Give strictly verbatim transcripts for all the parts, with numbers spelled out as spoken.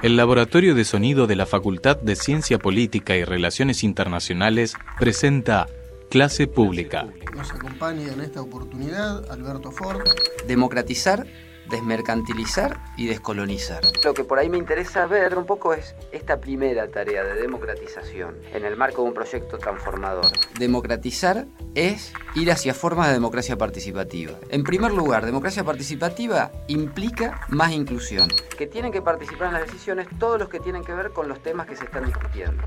El Laboratorio de Sonido de la Facultad de Ciencia Política y Relaciones Internacionales presenta Clase Pública. Nos acompaña en esta oportunidad Alberto Ford. Democratizar, desmercantilizar y descolonizar. Lo que por ahí me interesa ver un poco es esta primera tarea de democratización en el marco de un proyecto transformador. Democratizar es ir hacia formas de democracia participativa. En primer lugar, democracia participativa implica más inclusión, que tienen que participar en las decisiones todos los que tienen que ver con los temas que se están discutiendo.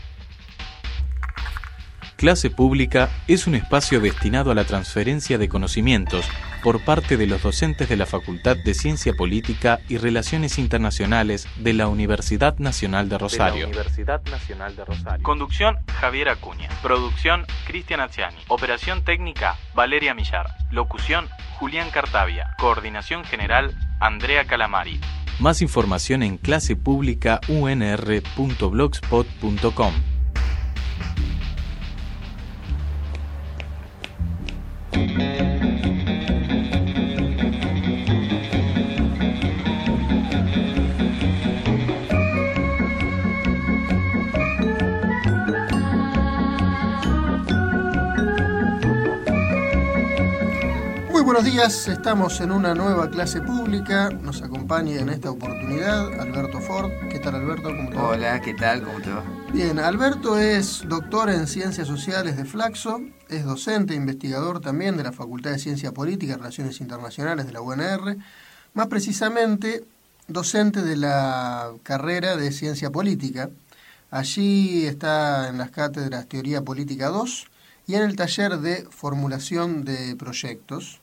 Clase Pública es un espacio destinado a la transferencia de conocimientos por parte de los docentes de la Facultad de Ciencia Política y Relaciones Internacionales de la Universidad Nacional de Rosario. De la Universidad Nacional de Rosario. Conducción, Javier Acuña. Producción, Cristian Acciani. Operación técnica, Valeria Millar. Locución, Julián Cartavia. Coordinación general, Andrea Calamari. Más información en clase pública u n r punto blogspot punto com. Muy buenos días, estamos en una nueva clase pública. Nos acompaña en esta oportunidad Alberto Ford. ¿Qué tal, Alberto? ¿Cómo te va? Hola, ¿qué tal? ¿Cómo te va? Bien, Alberto es doctor en Ciencias Sociales de Flaxo, es docente e investigador también de la Facultad de Ciencia Política y Relaciones Internacionales de la U N R, más precisamente docente de la carrera de Ciencia Política. Allí está en las cátedras Teoría Política dos y en el taller de Formulación de Proyectos.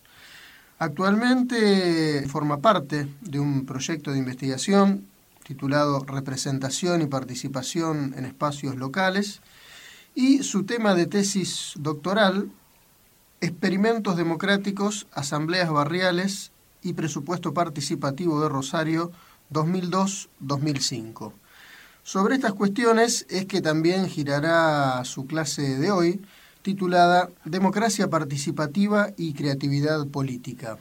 Actualmente forma parte de un proyecto de investigación titulado Representación y Participación en Espacios Locales, y su tema de tesis doctoral, Experimentos Democráticos, Asambleas Barriales y Presupuesto Participativo de Rosario dos mil dos a dos mil cinco. Sobre estas cuestiones es que también girará su clase de hoy, titulada Democracia Participativa y Creatividad Política.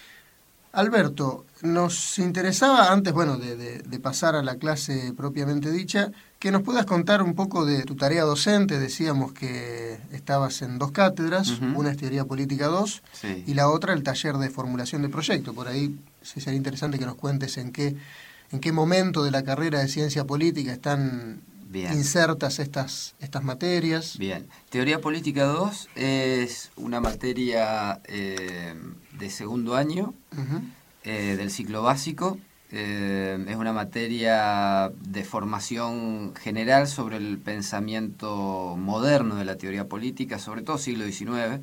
Alberto, nos interesaba antes, bueno, de, de, de pasar a la clase propiamente dicha, que nos puedas contar un poco de tu tarea docente. Decíamos que estabas en dos cátedras, uh-huh. Una es Teoría Política dos, sí, y la otra el taller de Formulación de Proyectos. Por ahí sí sería interesante que nos cuentes en qué, en qué momento de la carrera de Ciencia Política están Bien. insertas estas, estas materias. Bien, Teoría Política dos es una materia eh, de segundo año, uh-huh. eh, del ciclo básico. Eh, es una materia de formación general sobre el pensamiento moderno de la teoría política, sobre todo siglo diecinueve,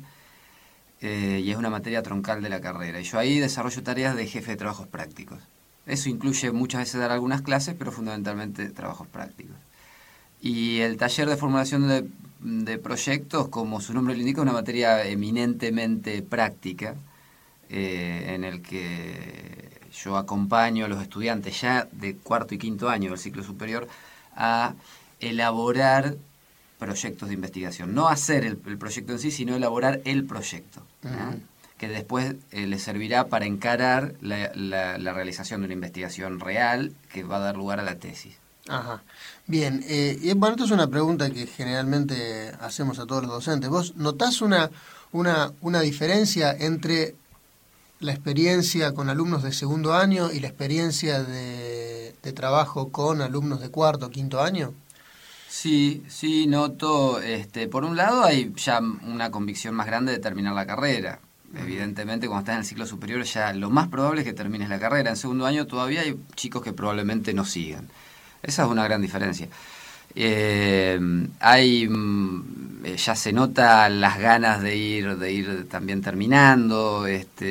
eh, y es una materia troncal de la carrera. Y yo ahí desarrollo tareas de jefe de trabajos prácticos. Eso incluye muchas veces dar algunas clases, pero fundamentalmente trabajos prácticos. Y el taller de formulación de, de proyectos, como su nombre lo indica, es una materia eminentemente práctica, eh, en el que yo acompaño a los estudiantes ya de cuarto y quinto año del ciclo superior a elaborar proyectos de investigación. No hacer el, el proyecto en sí, sino elaborar el proyecto, ¿no? Uh-huh. Que después eh, les servirá para encarar la, la, la realización de una investigación real que va a dar lugar a la tesis. Ajá. Bien, eh, y bueno, esto es una pregunta que generalmente hacemos a todos los docentes. ¿Vos notás una, una, una diferencia entre la experiencia con alumnos de segundo año y la experiencia de, de trabajo con alumnos de cuarto o quinto año? Sí, sí, noto. Este, por un lado hay ya una convicción más grande de terminar la carrera. Evidentemente, cuando estás en el ciclo superior ya lo más probable es que termines la carrera. En segundo año todavía hay chicos que probablemente no sigan. Esa es una gran diferencia. Eh, hay ya se nota las ganas de ir de ir también terminando,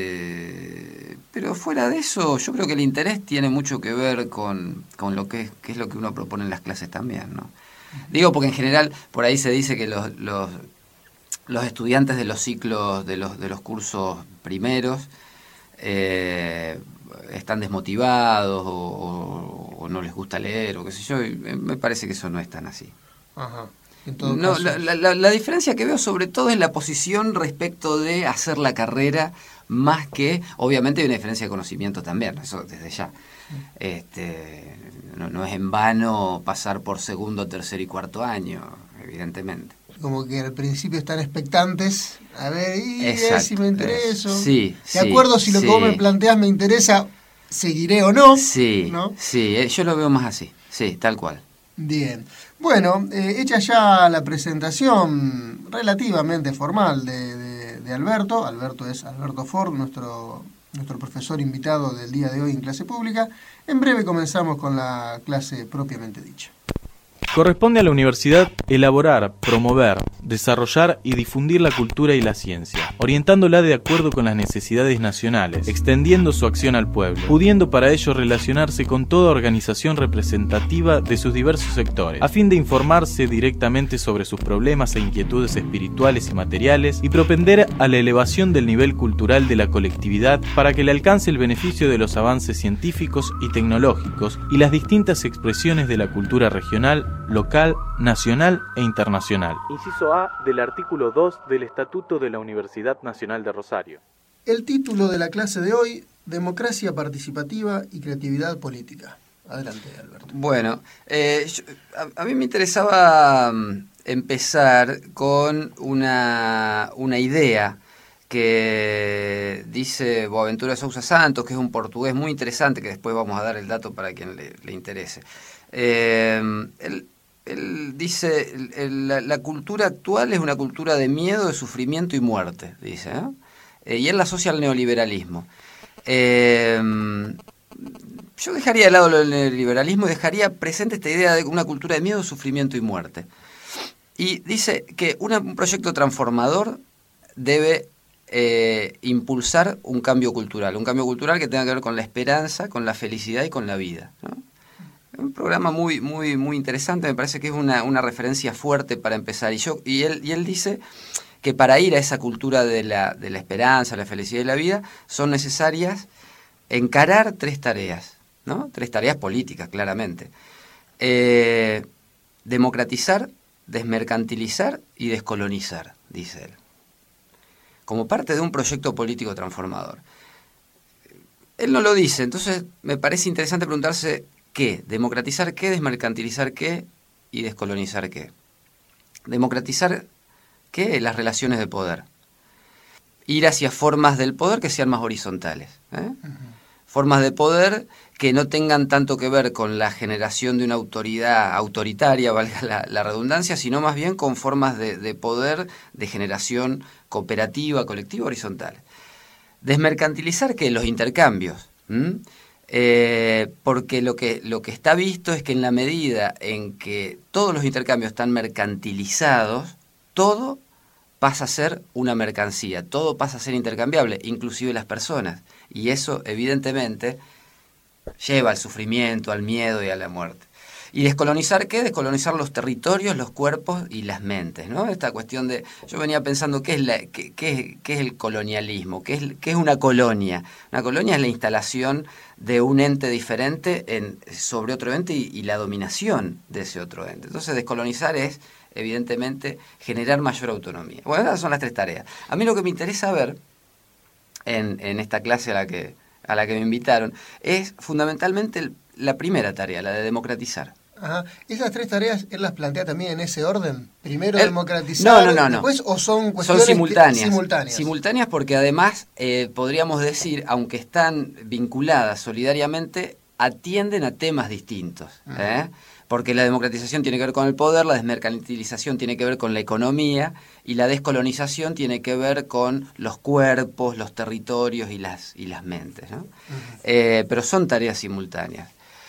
este, pero fuera de eso, yo creo que el interés tiene mucho que ver con, con lo que es, que es lo que uno propone en las clases también, ¿no? Digo porque en general por ahí se dice que los los, los estudiantes de los ciclos de los de los cursos primeros eh, están desmotivados o, o, o no les gusta leer o qué sé yo, y me parece que eso no es tan así. Ajá. En todo no, caso... la, la, la diferencia que veo sobre todo es la posición respecto de hacer la carrera, más que, obviamente hay una diferencia de conocimiento también, eso desde ya. Este, no, no es en vano pasar por segundo, tercer y cuarto año, evidentemente. Como que al principio están expectantes, a ver, y Exacto, si me intereso. Sí, de sí, acuerdo si lo sí. que vos me planteás me interesa, seguiré o no. Sí, ¿no? sí, yo lo veo más así, sí, tal cual. Bien. Bueno, eh, hecha ya la presentación relativamente formal de, de, de Alberto, Alberto es Alberto Ford, nuestro, nuestro profesor invitado del día de hoy en clase pública, en breve comenzamos con la clase propiamente dicha. Corresponde a la universidad elaborar, promover, desarrollar y difundir la cultura y la ciencia, orientándola de acuerdo con las necesidades nacionales, extendiendo su acción al pueblo, pudiendo para ello relacionarse con toda organización representativa de sus diversos sectores, a fin de informarse directamente sobre sus problemas e inquietudes espirituales y materiales y propender a la elevación del nivel cultural de la colectividad para que le alcance el beneficio de los avances científicos y tecnológicos y las distintas expresiones de la cultura regional, local, nacional e internacional. Inciso A del artículo dos del Estatuto de la Universidad Nacional de Rosario. El título de la clase de hoy, Democracia Participativa y Creatividad Política. Adelante, Alberto. Bueno, eh, yo, a, a mí me interesaba um, empezar con una, una idea que dice Boaventura Sousa Santos, que es un portugués muy interesante, que después vamos a dar el dato para quien le, le interese. Eh, él, él dice, el, el, la, la cultura actual es una cultura de miedo, de sufrimiento y muerte, dice, ¿eh? Eh, y él la asocia al neoliberalismo. Eh, yo dejaría de lado el neoliberalismo y dejaría presente esta idea de una cultura de miedo, sufrimiento y muerte. Y dice que una, un proyecto transformador debe eh, impulsar un cambio cultural, un cambio cultural que tenga que ver con la esperanza, con la felicidad y con la vida, ¿no? Un programa muy muy muy interesante, me parece que es una, una referencia fuerte para empezar. Y yo y él y él dice que para ir a esa cultura de la, de la esperanza, la felicidad y la vida, son necesarias encarar tres tareas, ¿no? Tres tareas políticas, claramente. Eh, democratizar, desmercantilizar y descolonizar, dice él, como parte de un proyecto político transformador. Él no lo dice, entonces me parece interesante preguntarse ¿qué? ¿Democratizar qué? ¿Desmercantilizar qué? ¿Y descolonizar qué? Democratizar ¿qué? Las relaciones de poder. Ir hacia formas del poder que sean más horizontales, ¿eh? Uh-huh. Formas de poder que no tengan tanto que ver con la generación de una autoridad autoritaria, valga la, la redundancia, sino más bien con formas de, de poder de generación cooperativa, colectiva, horizontal. Desmercantilizar ¿qué? Los intercambios. ¿Mm? Eh, porque lo que, lo que está visto es que en la medida en que todos los intercambios están mercantilizados, todo pasa a ser una mercancía, todo pasa a ser intercambiable, inclusive las personas. Y eso, evidentemente, lleva al sufrimiento, al miedo y a la muerte. ¿Y descolonizar qué? Descolonizar los territorios, los cuerpos y las mentes, ¿no? Esta cuestión de... Yo venía pensando, ¿qué es, la, qué, qué, qué es el colonialismo? ¿Qué es, qué es una colonia? Una colonia es la instalación de un ente diferente en, sobre otro ente y, y la dominación de ese otro ente. Entonces, descolonizar es, evidentemente, generar mayor autonomía. Bueno, esas son las tres tareas. A mí lo que me interesa ver en, en esta clase a la que, a la que me invitaron es fundamentalmente el, la primera tarea, la de democratizar. Ajá. ¿Esas tres tareas él las plantea también en ese orden? Primero él, democratizar, no, no, no, después, no. ¿o son cuestiones son simultáneas, que, simultáneas? Simultáneas porque además, eh, podríamos decir, aunque están vinculadas solidariamente, atienden a temas distintos. ¿eh? Porque la democratización tiene que ver con el poder, la desmercantilización tiene que ver con la economía y la descolonización tiene que ver con los cuerpos, los territorios y las, y las mentes, ¿no? Uh-huh. eh, pero son tareas simultáneas.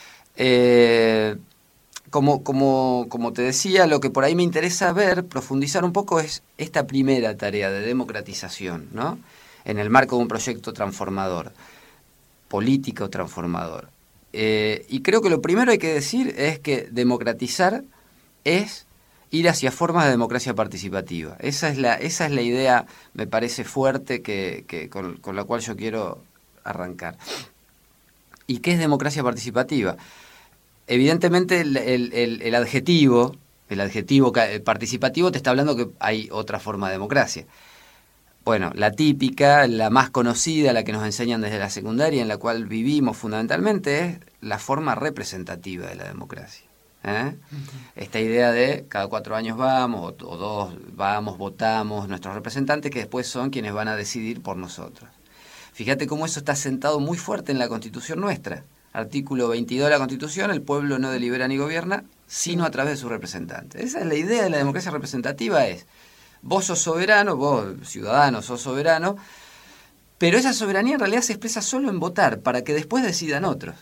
Eh, Como, como, como te decía, lo que por ahí me interesa ver, profundizar un poco, es esta primera tarea de democratización, ¿no? En el marco de un proyecto transformador, político transformador. Eh, y creo que lo primero hay que decir es que democratizar es ir hacia formas de democracia participativa. Esa es la, esa es la idea, me parece fuerte, que, que con, con la cual yo quiero arrancar. ¿Y qué es democracia participativa? Evidentemente el, el, el, el adjetivo, el adjetivo participativo te está hablando que hay otra forma de democracia. Bueno, la típica, la más conocida, la que nos enseñan desde la secundaria, en la cual vivimos fundamentalmente, es la forma representativa de la democracia. ¿eh? Uh-huh. Esta idea de cada cuatro años vamos, o, o dos vamos, votamos nuestros representantes, que después son quienes van a decidir por nosotros. Fíjate cómo eso está sentado muy fuerte en la Constitución nuestra. Artículo veintidós de la Constitución: el pueblo no delibera ni gobierna, sino a través de sus representantes. Esa es la idea de la democracia representativa, es, vos sos soberano, vos ciudadano sos soberano, pero esa soberanía en realidad se expresa solo en votar, para que después decidan otros.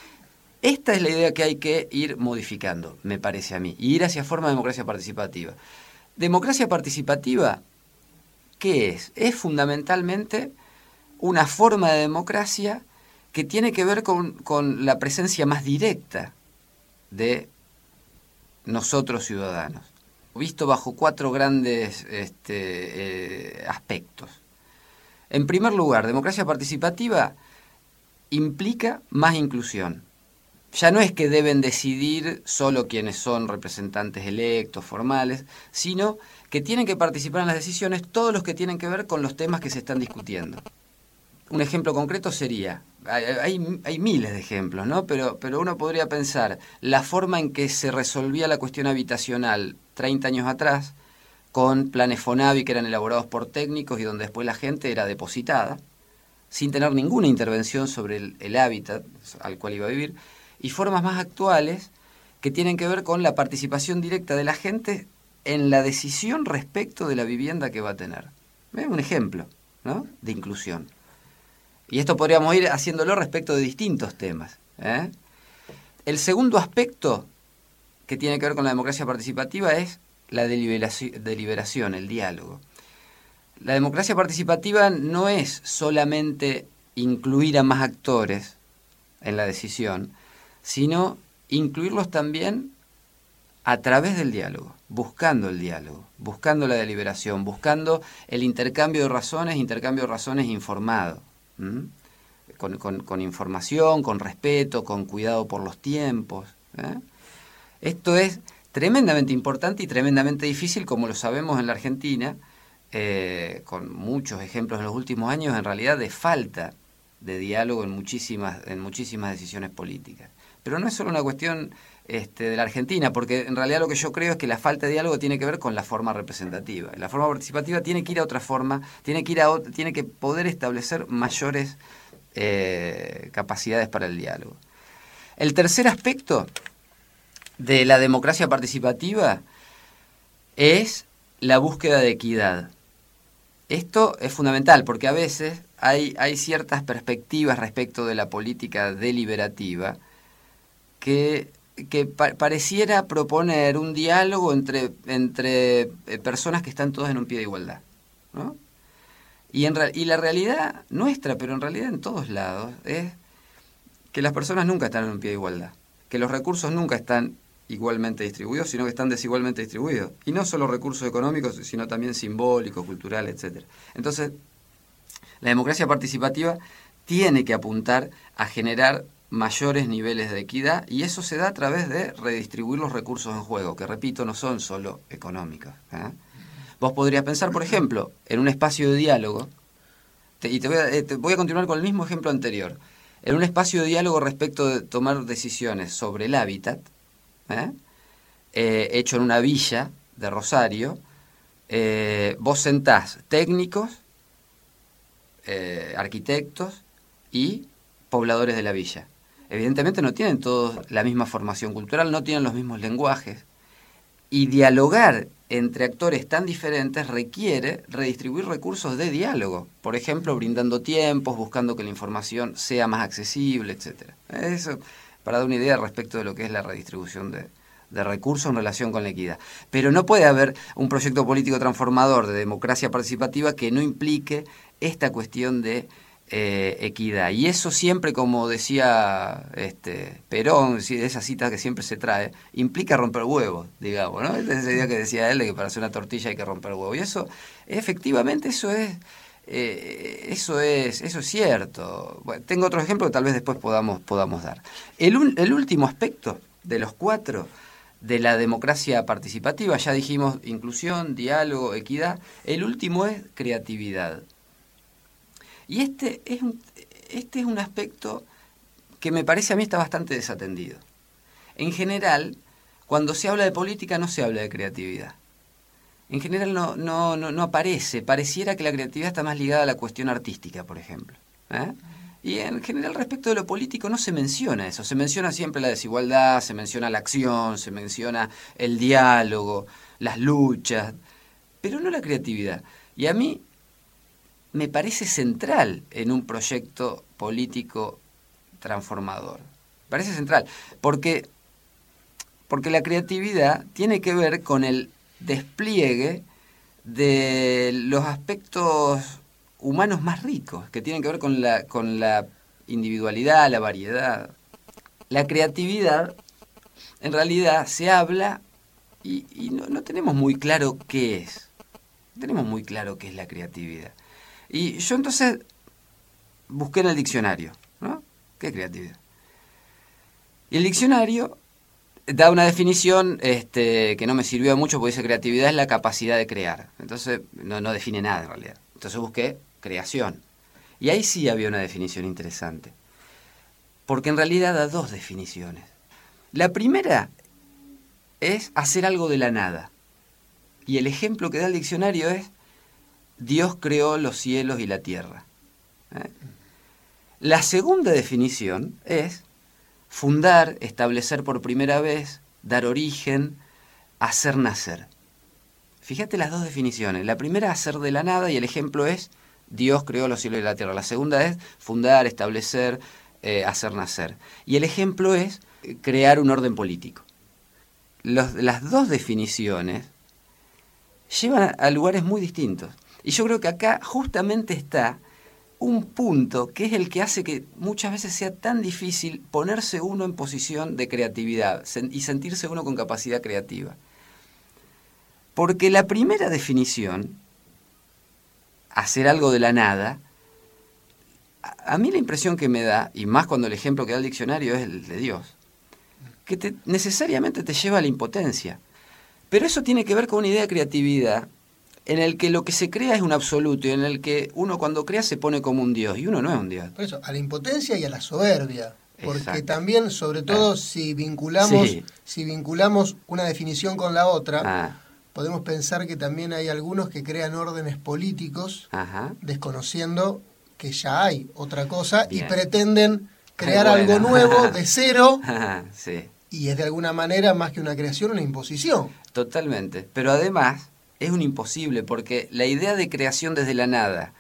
Esta es la idea que hay que ir modificando, me parece a mí, y ir hacia forma de democracia participativa. Democracia participativa, ¿qué es? Es fundamentalmente una forma de democracia que tiene que ver con, con la presencia más directa de nosotros ciudadanos, visto bajo cuatro grandes este, eh, aspectos. En primer lugar, democracia participativa implica más inclusión. Ya no es que deben decidir solo quienes son representantes electos, formales, sino que tienen que participar en las decisiones todos los que tienen que ver con los temas que se están discutiendo. Un ejemplo concreto sería, hay, hay, hay miles de ejemplos, ¿no? Pero, pero uno podría pensar la forma en que se resolvía la cuestión habitacional treinta años atrás, con planes Fonavi que eran elaborados por técnicos y donde después la gente era depositada, sin tener ninguna intervención sobre el, el hábitat al cual iba a vivir, y formas más actuales que tienen que ver con la participación directa de la gente en la decisión respecto de la vivienda que va a tener. ¿Ves? Un ejemplo, ¿no?, de inclusión. Y esto podríamos ir haciéndolo respecto de distintos temas, ¿eh? El segundo aspecto que tiene que ver con la democracia participativa es la deliberación, deliberación, el diálogo. La democracia participativa no es solamente incluir a más actores en la decisión, sino incluirlos también a través del diálogo, buscando el diálogo, buscando la deliberación, buscando el intercambio de razones, intercambio de razones informado. ¿Mm? Con, con, con información, con respeto, con cuidado por los tiempos, ¿eh? Esto es tremendamente importante y tremendamente difícil, como lo sabemos en la Argentina, eh, con muchos ejemplos en los últimos años, en realidad, de falta de diálogo en muchísimas, en muchísimas decisiones políticas. Pero no es solo una cuestión este, de la Argentina, porque en realidad lo que yo creo es que la falta de diálogo tiene que ver con la forma representativa. La forma participativa tiene que ir a otra forma, tiene que ir a tiene que poder establecer mayores eh, capacidades para el diálogo. El tercer aspecto de la democracia participativa es la búsqueda de equidad. Esto es fundamental porque a veces hay, hay ciertas perspectivas respecto de la política deliberativa que, que pa- pareciera proponer un diálogo entre, entre eh, personas que están todas en un pie de igualdad, ¿no? Y, en re- y la realidad nuestra, pero en realidad en todos lados, es que las personas nunca están en un pie de igualdad, que los recursos nunca están igualmente distribuidos, sino que están desigualmente distribuidos. Y no solo recursos económicos, sino también simbólicos, culturales, etcétera. Entonces, la democracia participativa tiene que apuntar a generar mayores niveles de equidad, y eso se da a través de redistribuir los recursos en juego, que repito, no son solo económicos, ¿eh? Vos podrías pensar, por ejemplo, en un espacio de diálogo, te, y te voy, a, te voy a continuar con el mismo ejemplo anterior, en un espacio de diálogo respecto de tomar decisiones sobre el hábitat, ¿eh? Eh, hecho en una villa de Rosario, eh, vos sentás técnicos, eh, arquitectos y pobladores de la villa. Evidentemente no tienen todos la misma formación cultural, no tienen los mismos lenguajes, y dialogar entre actores tan diferentes requiere redistribuir recursos de diálogo, por ejemplo, brindando tiempos, buscando que la información sea más accesible, etcétera. Eso para dar una idea respecto de lo que es la redistribución de, de recursos en relación con la equidad. Pero no puede haber un proyecto político transformador de democracia participativa que no implique esta cuestión de eh, equidad. Y eso siempre, como decía este Perón, esa cita que siempre se trae, implica romper huevos, digamos, ¿no? Esa idea que decía él de que para hacer una tortilla hay que romper huevos. Y eso, efectivamente, eso es... Eh, eso es eso es cierto. Bueno, tengo otro ejemplo que tal vez después podamos podamos dar. El, un, el último aspecto de los cuatro de la democracia participativa, ya dijimos inclusión, diálogo, equidad. El último es creatividad. Y este es un, este es un aspecto que me parece a mí está bastante desatendido. En general, cuando se habla de política no se habla de creatividad. En general no, no, no, no aparece, pareciera que la creatividad está más ligada a la cuestión artística, por ejemplo. ¿eh? Y en general respecto de lo político no se menciona eso, se menciona siempre la desigualdad, se menciona la acción, se menciona el diálogo, las luchas, pero no la creatividad. Y a mí me parece central en un proyecto político transformador. Me parece central, porque, porque la creatividad tiene que ver con el despliegue de los aspectos humanos más ricos, que tienen que ver con la, con la individualidad, la variedad. La creatividad, en realidad, se habla y, y no, no tenemos muy claro qué es. No tenemos muy claro qué es la creatividad. Y yo entonces busqué en el diccionario, ¿no? ¿Qué es creatividad? Y el diccionario da una definición este, que no me sirvió mucho, porque dice creatividad es la capacidad de crear. Entonces no, no define nada en realidad. Entonces busqué creación. Y ahí sí había una definición interesante. Porque en realidad da dos definiciones. La primera es hacer algo de la nada. Y el ejemplo que da el diccionario es Dios creó los cielos y la tierra. ¿Eh? La segunda definición es fundar, establecer por primera vez, dar origen, hacer nacer. Fíjate las dos definiciones. La primera, hacer de la nada, y el ejemplo es Dios creó los cielos y la tierra. La segunda es fundar, establecer, eh, hacer nacer. Y el ejemplo es crear un orden político. Los, las dos definiciones llevan a lugares muy distintos. Y yo creo que acá justamente está un punto que es el que hace que muchas veces sea tan difícil ponerse uno en posición de creatividad y sentirse uno con capacidad creativa. Porque la primera definición, hacer algo de la nada, a, a mí la impresión que me da, y más cuando el ejemplo que da el diccionario es el de Dios, que te, necesariamente te lleva a la impotencia. Pero eso tiene que ver con una idea de creatividad en el que lo que se crea es un absoluto y en el que uno cuando crea se pone como un Dios, y uno no es un Dios. Por eso, a la impotencia y a la soberbia. Porque Exacto. también, sobre todo, ah. si vinculamos sí. si vinculamos una definición con la otra, ah. podemos pensar que también hay algunos que crean órdenes políticos, Ajá. desconociendo que ya hay otra cosa, Bien. y pretenden crear bueno. algo nuevo de cero, sí. y es de alguna manera, más que una creación, una imposición. Totalmente. Pero además es un imposible, porque la idea de creación desde la nada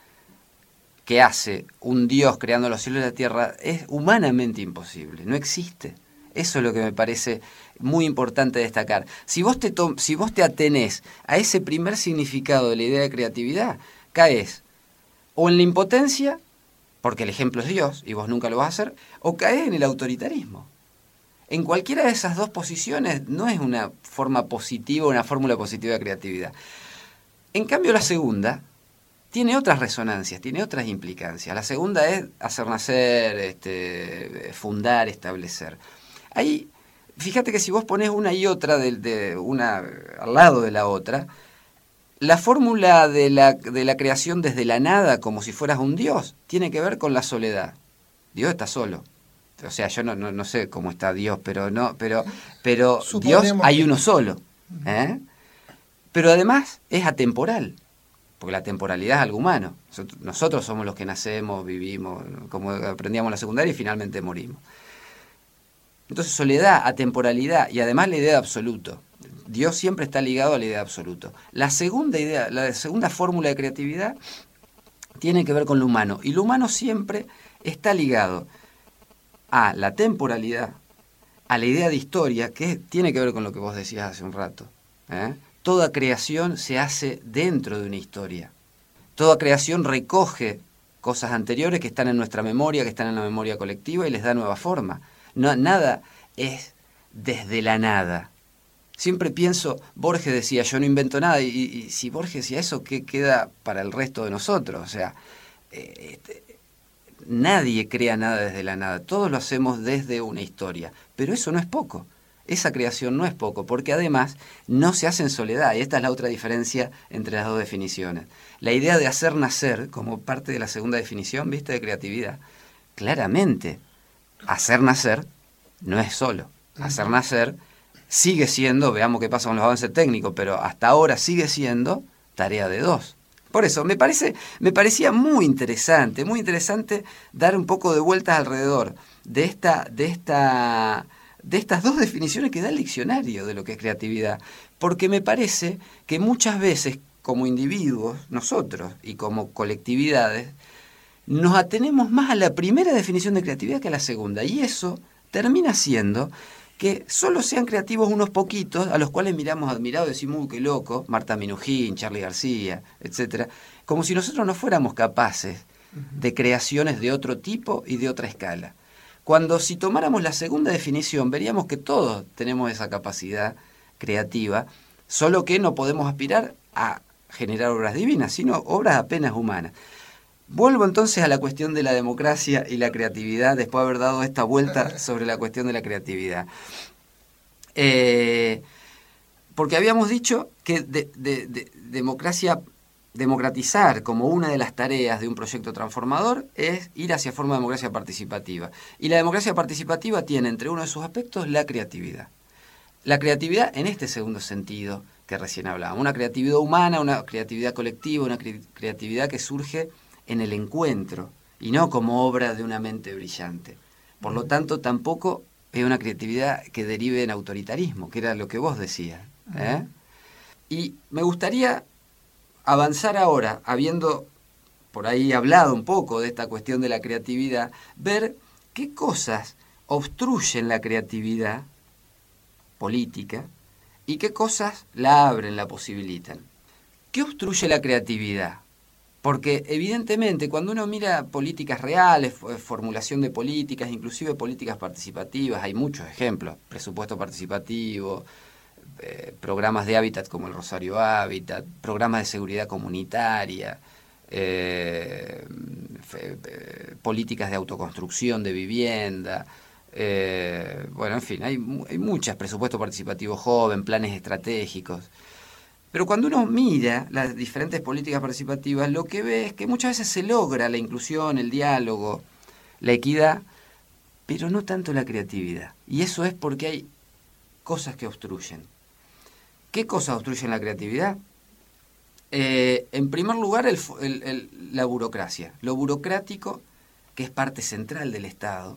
que hace un Dios creando los cielos y la tierra es humanamente imposible, no existe. Eso es lo que me parece muy importante destacar. Si vos te, to- si vos te atenés a ese primer significado de la idea de creatividad, caes o en la impotencia, porque el ejemplo es Dios y vos nunca lo vas a hacer, o caes en el autoritarismo. En cualquiera de esas dos posiciones no es una forma positiva, una fórmula positiva de creatividad. En cambio, la segunda tiene otras resonancias, tiene otras implicancias. La segunda es hacer nacer, este, fundar, establecer. Ahí, fíjate que si vos ponés una y otra de, de una al lado de la otra, la fórmula de la, de la creación desde la nada, como si fueras un Dios, tiene que ver con la soledad. Dios está solo. O sea, yo no, no, no sé cómo está Dios, pero no, pero, pero Dios hay uno solo. ¿eh? Pero además es atemporal, porque la temporalidad es algo humano. Nosotros, nosotros somos los que nacemos, vivimos, como aprendíamos en la secundaria, y finalmente morimos. Entonces, soledad, atemporalidad y además la idea de absoluto. Dios siempre está ligado a la idea de absoluto. La segunda idea, la segunda fórmula de creatividad tiene que ver con lo humano. Y lo humano siempre está ligado a la temporalidad, a la idea de historia, que tiene que ver con lo que vos decías hace un rato. ¿eh? Toda creación se hace dentro de una historia. Toda creación recoge cosas anteriores que están en nuestra memoria, que están en la memoria colectiva y les da nueva forma. No, nada es desde la nada. Siempre pienso, Borges decía, yo no invento nada, y, y si Borges decía eso, ¿qué queda para el resto de nosotros? O sea, eh, este, nadie crea nada desde la nada, todos lo hacemos desde una historia, pero eso no es poco, esa creación no es poco, porque además no se hace en soledad, y esta es la otra diferencia entre las dos definiciones. La idea de hacer nacer, como parte de la segunda definición, ¿viste?, de creatividad, claramente hacer nacer no es solo. Hacer nacer sigue siendo, veamos qué pasa con los avances técnicos, pero hasta ahora sigue siendo tarea de dos. Por eso, me parece, me parecía muy interesante, muy interesante dar un poco de vueltas alrededor de esta, de esta, de estas dos definiciones que da el diccionario de lo que es creatividad. Porque me parece que muchas veces, como individuos, nosotros, y como colectividades, nos atenemos más a la primera definición de creatividad que a la segunda. Y eso termina siendo que solo sean creativos unos poquitos, a los cuales miramos admirados y decimos, uy, qué loco, Marta Minujín, Charly García, etcétera, como si nosotros no fuéramos capaces de creaciones de otro tipo y de otra escala. Cuando si tomáramos la segunda definición, veríamos que todos tenemos esa capacidad creativa, solo que no podemos aspirar a generar obras divinas, sino obras apenas humanas. Vuelvo entonces a la cuestión de la democracia y la creatividad, después de haber dado esta vuelta sobre la cuestión de la creatividad. Eh, porque habíamos dicho que de, de, de democracia, democratizar como una de las tareas de un proyecto transformador es ir hacia forma de democracia participativa. Y la democracia participativa tiene entre uno de sus aspectos la creatividad. La creatividad en este segundo sentido que recién hablábamos, una creatividad humana, una creatividad colectiva, una cre- creatividad que surge en el encuentro y no como obra de una mente brillante. Por lo tanto, tampoco es una creatividad que derive en autoritarismo, que era lo que vos decías, ¿eh? Y me gustaría avanzar ahora, habiendo por ahí hablado un poco de esta cuestión de la creatividad, ver qué cosas obstruyen la creatividad política y qué cosas la abren, la posibilitan. ¿Qué obstruye la creatividad? Porque evidentemente cuando uno mira políticas reales, formulación de políticas, inclusive políticas participativas, hay muchos ejemplos, presupuesto participativo, eh, programas de hábitat como el Rosario Hábitat, programas de seguridad comunitaria, eh, fe, eh, políticas de autoconstrucción de vivienda, eh, bueno, en fin, hay, hay muchas, presupuesto participativo joven, planes estratégicos. Pero cuando uno mira las diferentes políticas participativas, lo que ve es que muchas veces se logra la inclusión, el diálogo, la equidad, pero no tanto la creatividad. Y eso es porque hay cosas que obstruyen. ¿Qué cosas obstruyen la creatividad? Eh, en primer lugar, el, el, el, la burocracia. Lo burocrático, que es parte central del Estado,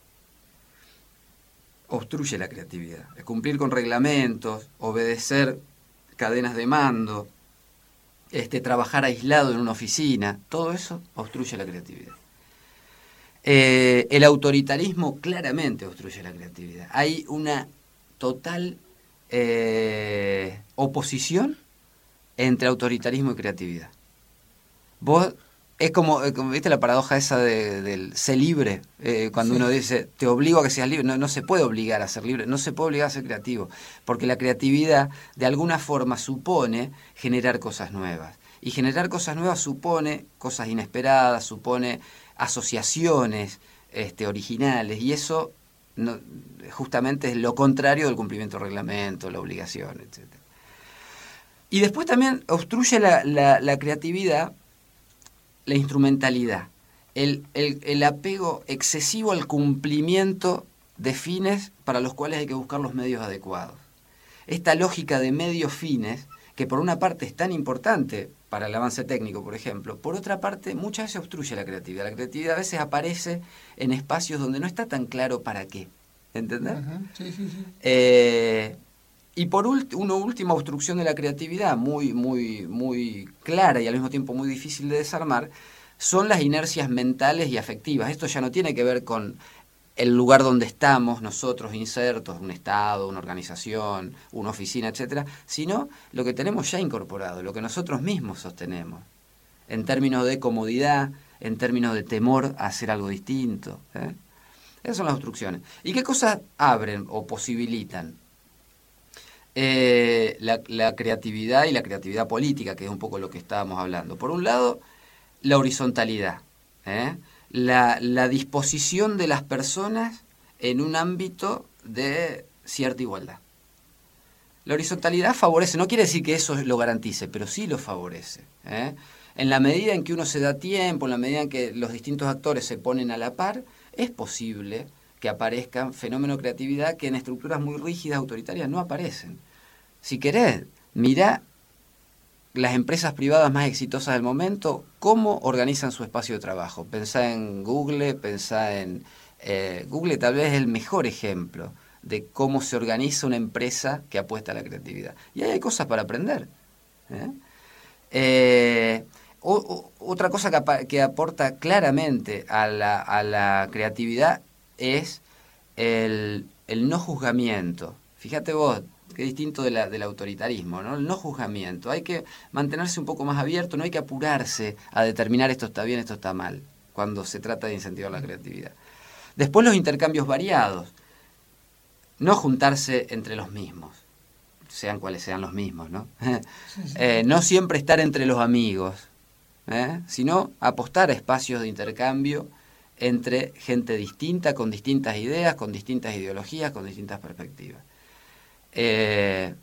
obstruye la creatividad. Es cumplir con reglamentos, obedecer cadenas de mando, este, trabajar aislado en una oficina, todo eso obstruye la creatividad. Eh, el autoritarismo claramente obstruye la creatividad. Hay una total eh, oposición entre autoritarismo y creatividad. Vos, es como, como viste la paradoja esa de, del ser libre, eh, cuando sí. Uno dice, te obligo a que seas libre. No, no se puede obligar a ser libre, no se puede obligar a ser creativo, porque la creatividad de alguna forma supone generar cosas nuevas. Y generar cosas nuevas supone cosas inesperadas, supone asociaciones este, originales, y eso no, justamente es lo contrario del cumplimiento del reglamento, la obligación, etcétera. Y después también obstruye la, la, la creatividad la instrumentalidad, el, el, el apego excesivo al cumplimiento de fines para los cuales hay que buscar los medios adecuados. Esta lógica de medios fines, que por una parte es tan importante para el avance técnico, por ejemplo, por otra parte muchas veces obstruye la creatividad. La creatividad a veces aparece en espacios donde no está tan claro para qué. ¿Entendés? Uh-huh. Sí, sí, sí. Eh, y por ult- una última obstrucción de la creatividad, muy, muy, muy clara y al mismo tiempo muy difícil de desarmar, son las inercias mentales y afectivas. Esto ya no tiene que ver con el lugar donde estamos nosotros insertos, un Estado, una organización, una oficina, etcétera, sino lo que tenemos ya incorporado, lo que nosotros mismos sostenemos, en términos de comodidad, en términos de temor a hacer algo distinto, ¿eh? Esas son las obstrucciones. ¿Y qué cosas abren o posibilitan? Eh, la, la creatividad y la creatividad política, que es un poco lo que estábamos hablando. Por un lado, la horizontalidad, ¿eh? la, la disposición de las personas en un ámbito de cierta igualdad. La horizontalidad favorece, no quiere decir que eso lo garantice, pero sí lo favorece, ¿eh? En la medida en que uno se da tiempo, en la medida en que los distintos actores se ponen a la par, es posible que aparezcan fenómenos de creatividad que en estructuras muy rígidas, autoritarias, no aparecen. Si querés, mirá las empresas privadas más exitosas del momento, cómo organizan su espacio de trabajo. Pensá en Google, pensá en... Eh, Google tal vez es el mejor ejemplo de cómo se organiza una empresa que apuesta a la creatividad. Y ahí hay cosas para aprender. ¿eh? Eh, o, o, otra cosa que, que aporta claramente a la, a la creatividad es el, el no juzgamiento. Fíjate vos, qué distinto de la, del autoritarismo, ¿no? El no juzgamiento. Hay que mantenerse un poco más abierto, no hay que apurarse a determinar esto está bien, esto está mal, cuando se trata de incentivar la creatividad. Después los intercambios variados. No juntarse entre los mismos, sean cuales sean los mismos, ¿no? Sí, sí. Eh, no siempre estar entre los amigos, ¿eh? sino apostar a espacios de intercambio entre gente distinta, con distintas ideas, con distintas ideologías, con distintas perspectivas. Eh,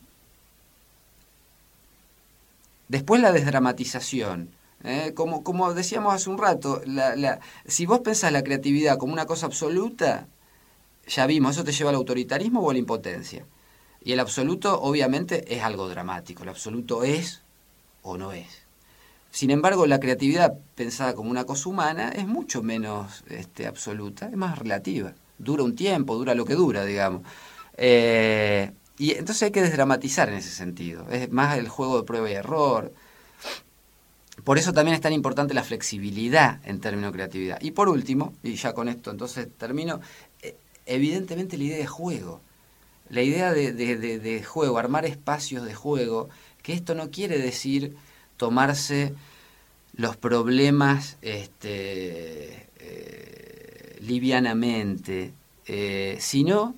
después la desdramatización. ¿eh? Como, como decíamos hace un rato, la, la, si vos pensás la creatividad como una cosa absoluta, ya vimos, eso te lleva al autoritarismo o a la impotencia. Y el absoluto, obviamente, es algo dramático. El absoluto es o no es. Sin embargo, la creatividad pensada como una cosa humana es mucho menos este, absoluta, es más relativa. Dura un tiempo, dura lo que dura, digamos. Eh, y entonces hay que desdramatizar en ese sentido. Es más el juego de prueba y error. Por eso también es tan importante la flexibilidad en términos de creatividad. Y por último, y ya con esto entonces termino, evidentemente la idea de juego, la idea de, de, de, de juego, armar espacios de juego, que esto no quiere decir tomarse los problemas este, eh, livianamente, eh, sino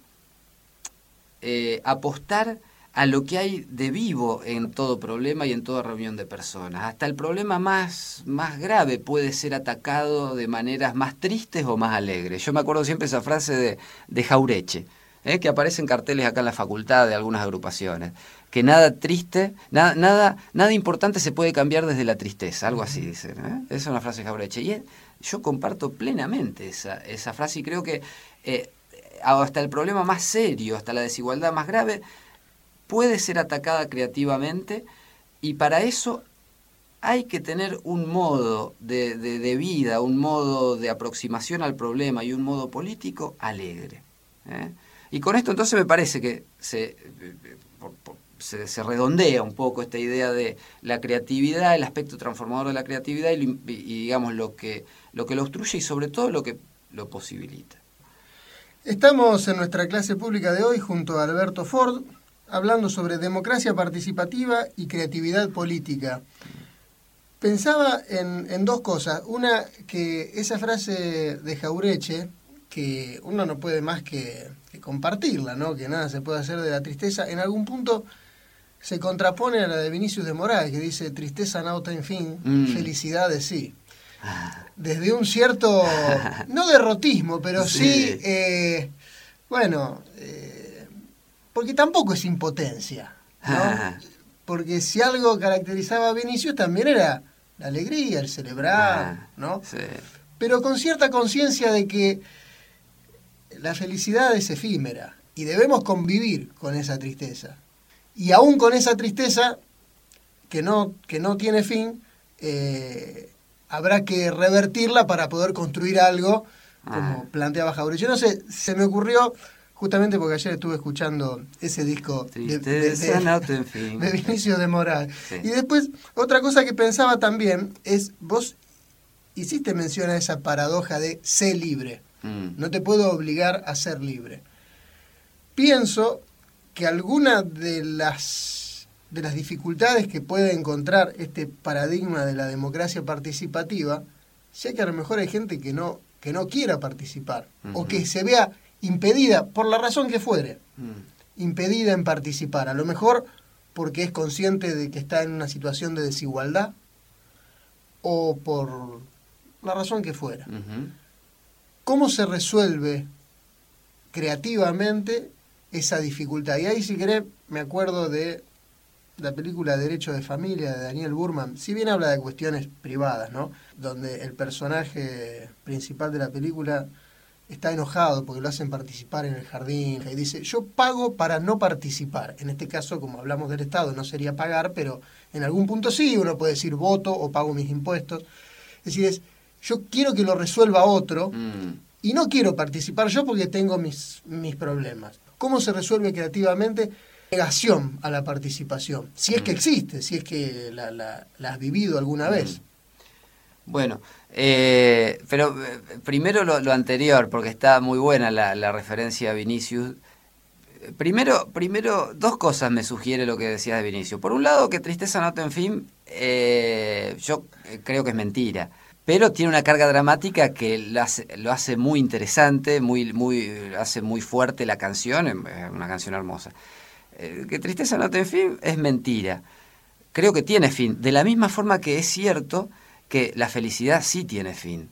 eh, apostar a lo que hay de vivo en todo problema y en toda reunión de personas. Hasta el problema más, más grave puede ser atacado de maneras más tristes o más alegres. Yo me acuerdo siempre esa frase de, de Jauretche, ¿eh? que aparece en carteles acá en la facultad de algunas agrupaciones, que nada triste, nada, nada, nada importante se puede cambiar desde la tristeza, algo así dicen. ¿eh? Esa es una frase de Jauretche. Y es, yo comparto plenamente esa, esa frase y creo que eh, hasta el problema más serio, hasta la desigualdad más grave, puede ser atacada creativamente, y para eso hay que tener un modo de, de, de vida, un modo de aproximación al problema y un modo político alegre. ¿eh? Y con esto entonces me parece que se, se, se redondea un poco esta idea de la creatividad, el aspecto transformador de la creatividad y, y, y digamos lo que, lo que lo obstruye y sobre todo lo que lo posibilita. Estamos en nuestra clase pública de hoy junto a Alberto Ford, hablando sobre democracia participativa y creatividad política. Pensaba en, en dos cosas. Una, que esa frase de Jauretche, que uno no puede más que, que compartirla, ¿no? Que nada se puede hacer de la tristeza, en algún punto se contrapone a la de Vinicius de Moraes, que dice tristeza no ten fin, mm. felicidad de sí. Desde un cierto, no derrotismo, pero sí, sí eh, bueno... Eh, porque tampoco es impotencia, ¿no? Porque si algo caracterizaba a Vinicius también era la alegría, el celebrar, ¿no? Sí. Pero con cierta conciencia de que la felicidad es efímera y debemos convivir con esa tristeza. Y aún con esa tristeza que no, que no tiene fin, eh, habrá que revertirla para poder construir algo, como ah. planteaba Jauretche. No sé, se me ocurrió... Justamente porque ayer estuve escuchando ese disco de, de, de, de Vinicius de Moraes. Sí. Y después, otra cosa que pensaba también es, vos hiciste mención a esa paradoja de ser libre. Mm. No te puedo obligar a ser libre. Pienso que alguna de las, de las dificultades que puede encontrar este paradigma de la democracia participativa, sea que a lo mejor hay gente que no, que no quiera participar, uh-huh. o que se vea impedida, por la razón que fuere, mm. impedida en participar. A lo mejor porque es consciente de que está en una situación de desigualdad o por la razón que fuera. Uh-huh. ¿Cómo se resuelve creativamente esa dificultad? Y ahí, si querés, me acuerdo de la película Derecho de Familia de Daniel Burman. Si bien habla de cuestiones privadas, ¿no? Donde el personaje principal de la película está enojado porque lo hacen participar en el jardín y dice, yo pago para no participar. En este caso, como hablamos del Estado, no sería pagar, pero en algún punto sí, uno puede decir voto o pago mis impuestos. Es decir, es, yo quiero que lo resuelva otro mm. y no quiero participar yo porque tengo mis, mis problemas. ¿Cómo se resuelve creativamente? Negación a la participación, si es que existe, si es que la, la, la has vivido alguna mm. vez. Bueno, eh, pero eh, primero lo, lo anterior, porque está muy buena la, la referencia a Vinicius. Primero, primero, dos cosas me sugiere lo que decías de Vinicius. Por un lado, que Tristeza no ten fin, eh, yo creo que es mentira, pero tiene una carga dramática que lo hace, lo hace muy interesante, muy, muy, hace muy fuerte la canción, es una canción hermosa. Eh, que Tristeza no ten fin es mentira. Creo que tiene fin, de la misma forma que es cierto que la felicidad sí tiene fin.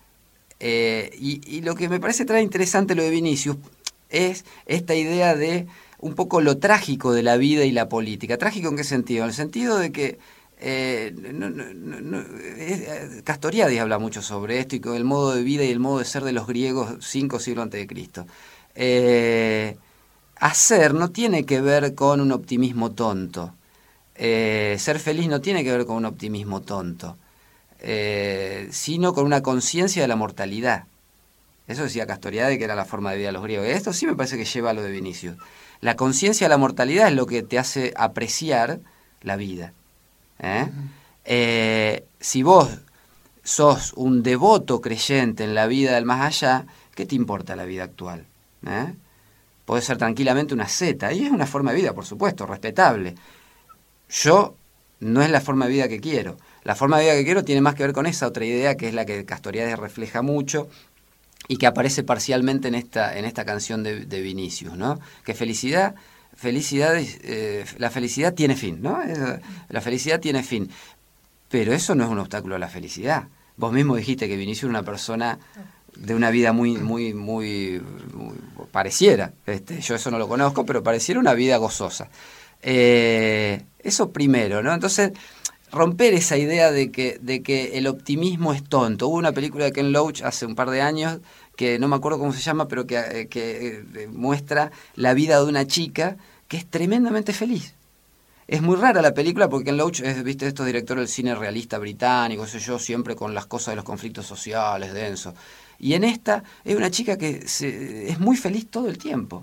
Eh, y, y lo que me parece tan interesante lo de Vinicius es esta idea de un poco lo trágico de la vida y la política. ¿Trágico en qué sentido? En el sentido de que eh, no, no, no, eh, Castoriadis habla mucho sobre esto y con el modo de vida y el modo de ser de los griegos cinco siglos antes de Cristo. Eh, hacer no tiene que ver con un optimismo tonto. Eh, ser feliz no tiene que ver con un optimismo tonto. Eh, sino con una conciencia de la mortalidad. Eso decía Castoriadis, que era la forma de vida de los griegos. Esto sí me parece que lleva a lo de Vinicius. La conciencia de la mortalidad es lo que te hace apreciar la vida. ¿Eh? Uh-huh. Eh, si vos sos un devoto creyente en la vida del más allá, ¿qué te importa la vida actual? ¿Eh? Podés ser tranquilamente una seta, y es una forma de vida, por supuesto, respetable. Yo no es la forma de vida que quiero. La forma de vida que quiero tiene más que ver con esa otra idea, que es la que Castoriadis refleja mucho y que aparece parcialmente en esta, en esta canción de, de Vinicius, ¿no? Que felicidad, felicidad eh, la felicidad tiene fin, ¿no? La felicidad tiene fin, pero eso no es un obstáculo a la felicidad. Vos mismo dijiste que Vinicius era una persona de una vida muy, muy, muy, muy pareciera, este, yo eso no lo conozco, pero pareciera una vida gozosa. Eh, eso primero, ¿no? Entonces, romper esa idea de que, de que el optimismo es tonto. Hubo una película de Ken Loach hace un par de años, que no me acuerdo cómo se llama, pero que, que eh, muestra la vida de una chica que es tremendamente feliz. Es muy rara la película porque Ken Loach es, viste, estos directores del cine realista británico, sé yo, siempre con las cosas de los conflictos sociales, densos. Y en esta es una chica que se, es muy feliz todo el tiempo.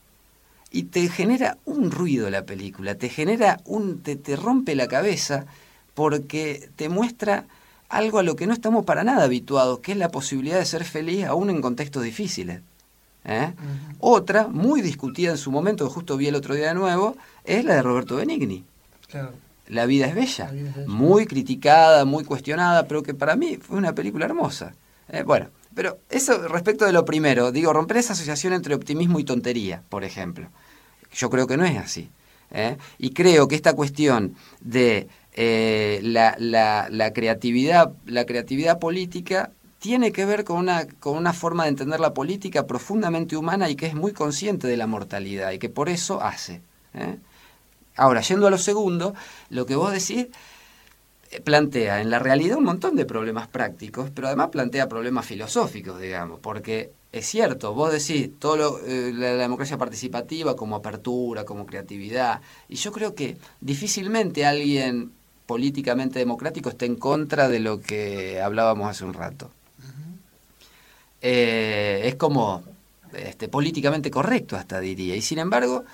Y te genera un ruido la película, te genera un, te, te rompe la cabeza, porque te muestra algo a lo que no estamos para nada habituados, que es la posibilidad de ser feliz aún en contextos difíciles. ¿Eh? Uh-huh. Otra, muy discutida en su momento, que justo vi el otro día de nuevo, es la de Roberto Benigni. Claro. La vida es bella. La vida es bella. Muy criticada, muy cuestionada, pero que para mí fue una película hermosa. ¿Eh? Bueno, pero eso respecto de lo primero, digo, romper esa asociación entre optimismo y tontería, por ejemplo. Yo creo que no es así. ¿Eh? Y creo que esta cuestión de eh, la, la, la creatividad, la creatividad política tiene que ver con una, con una forma de entender la política profundamente humana y que es muy consciente de la mortalidad y que por eso hace. ¿Eh? Ahora, yendo a lo segundo, lo que vos decís eh, plantea en la realidad un montón de problemas prácticos, pero además plantea problemas filosóficos, digamos, porque es cierto, vos decís todo lo, eh, la, la democracia participativa como apertura, como creatividad, y yo creo que difícilmente alguien políticamente democrático esté en contra de lo que hablábamos hace un rato. Uh-huh. Eh, es como este, políticamente correcto hasta diría, y sin embargo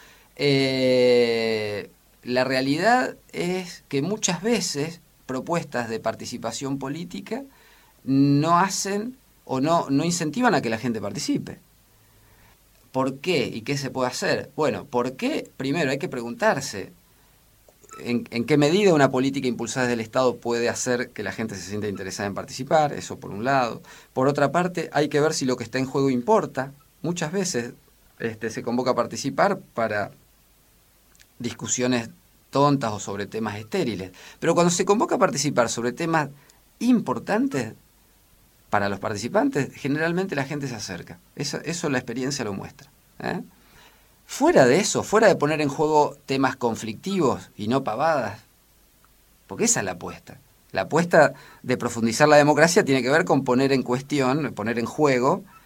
eh, la realidad es que muchas veces propuestas de participación política no hacen o no, no incentivan a que la gente participe. ¿Por qué? ¿Y qué se puede hacer? Bueno, ¿por qué? Primero hay que preguntarse en, en qué medida una política impulsada desde el Estado puede hacer que la gente se sienta interesada en participar, eso por un lado. Por otra parte, hay que ver si lo que está en juego importa. Muchas veces este, se convoca a participar para discusiones tontas o sobre temas estériles. Pero cuando se convoca a participar sobre temas importantes para los participantes, generalmente la gente se acerca. Eso, eso la experiencia lo muestra. ¿Eh? Fuera de eso, fuera de poner en juego temas conflictivos y no pavadas, porque esa es la apuesta. La apuesta de profundizar la democracia tiene que ver con poner en cuestión, poner en juego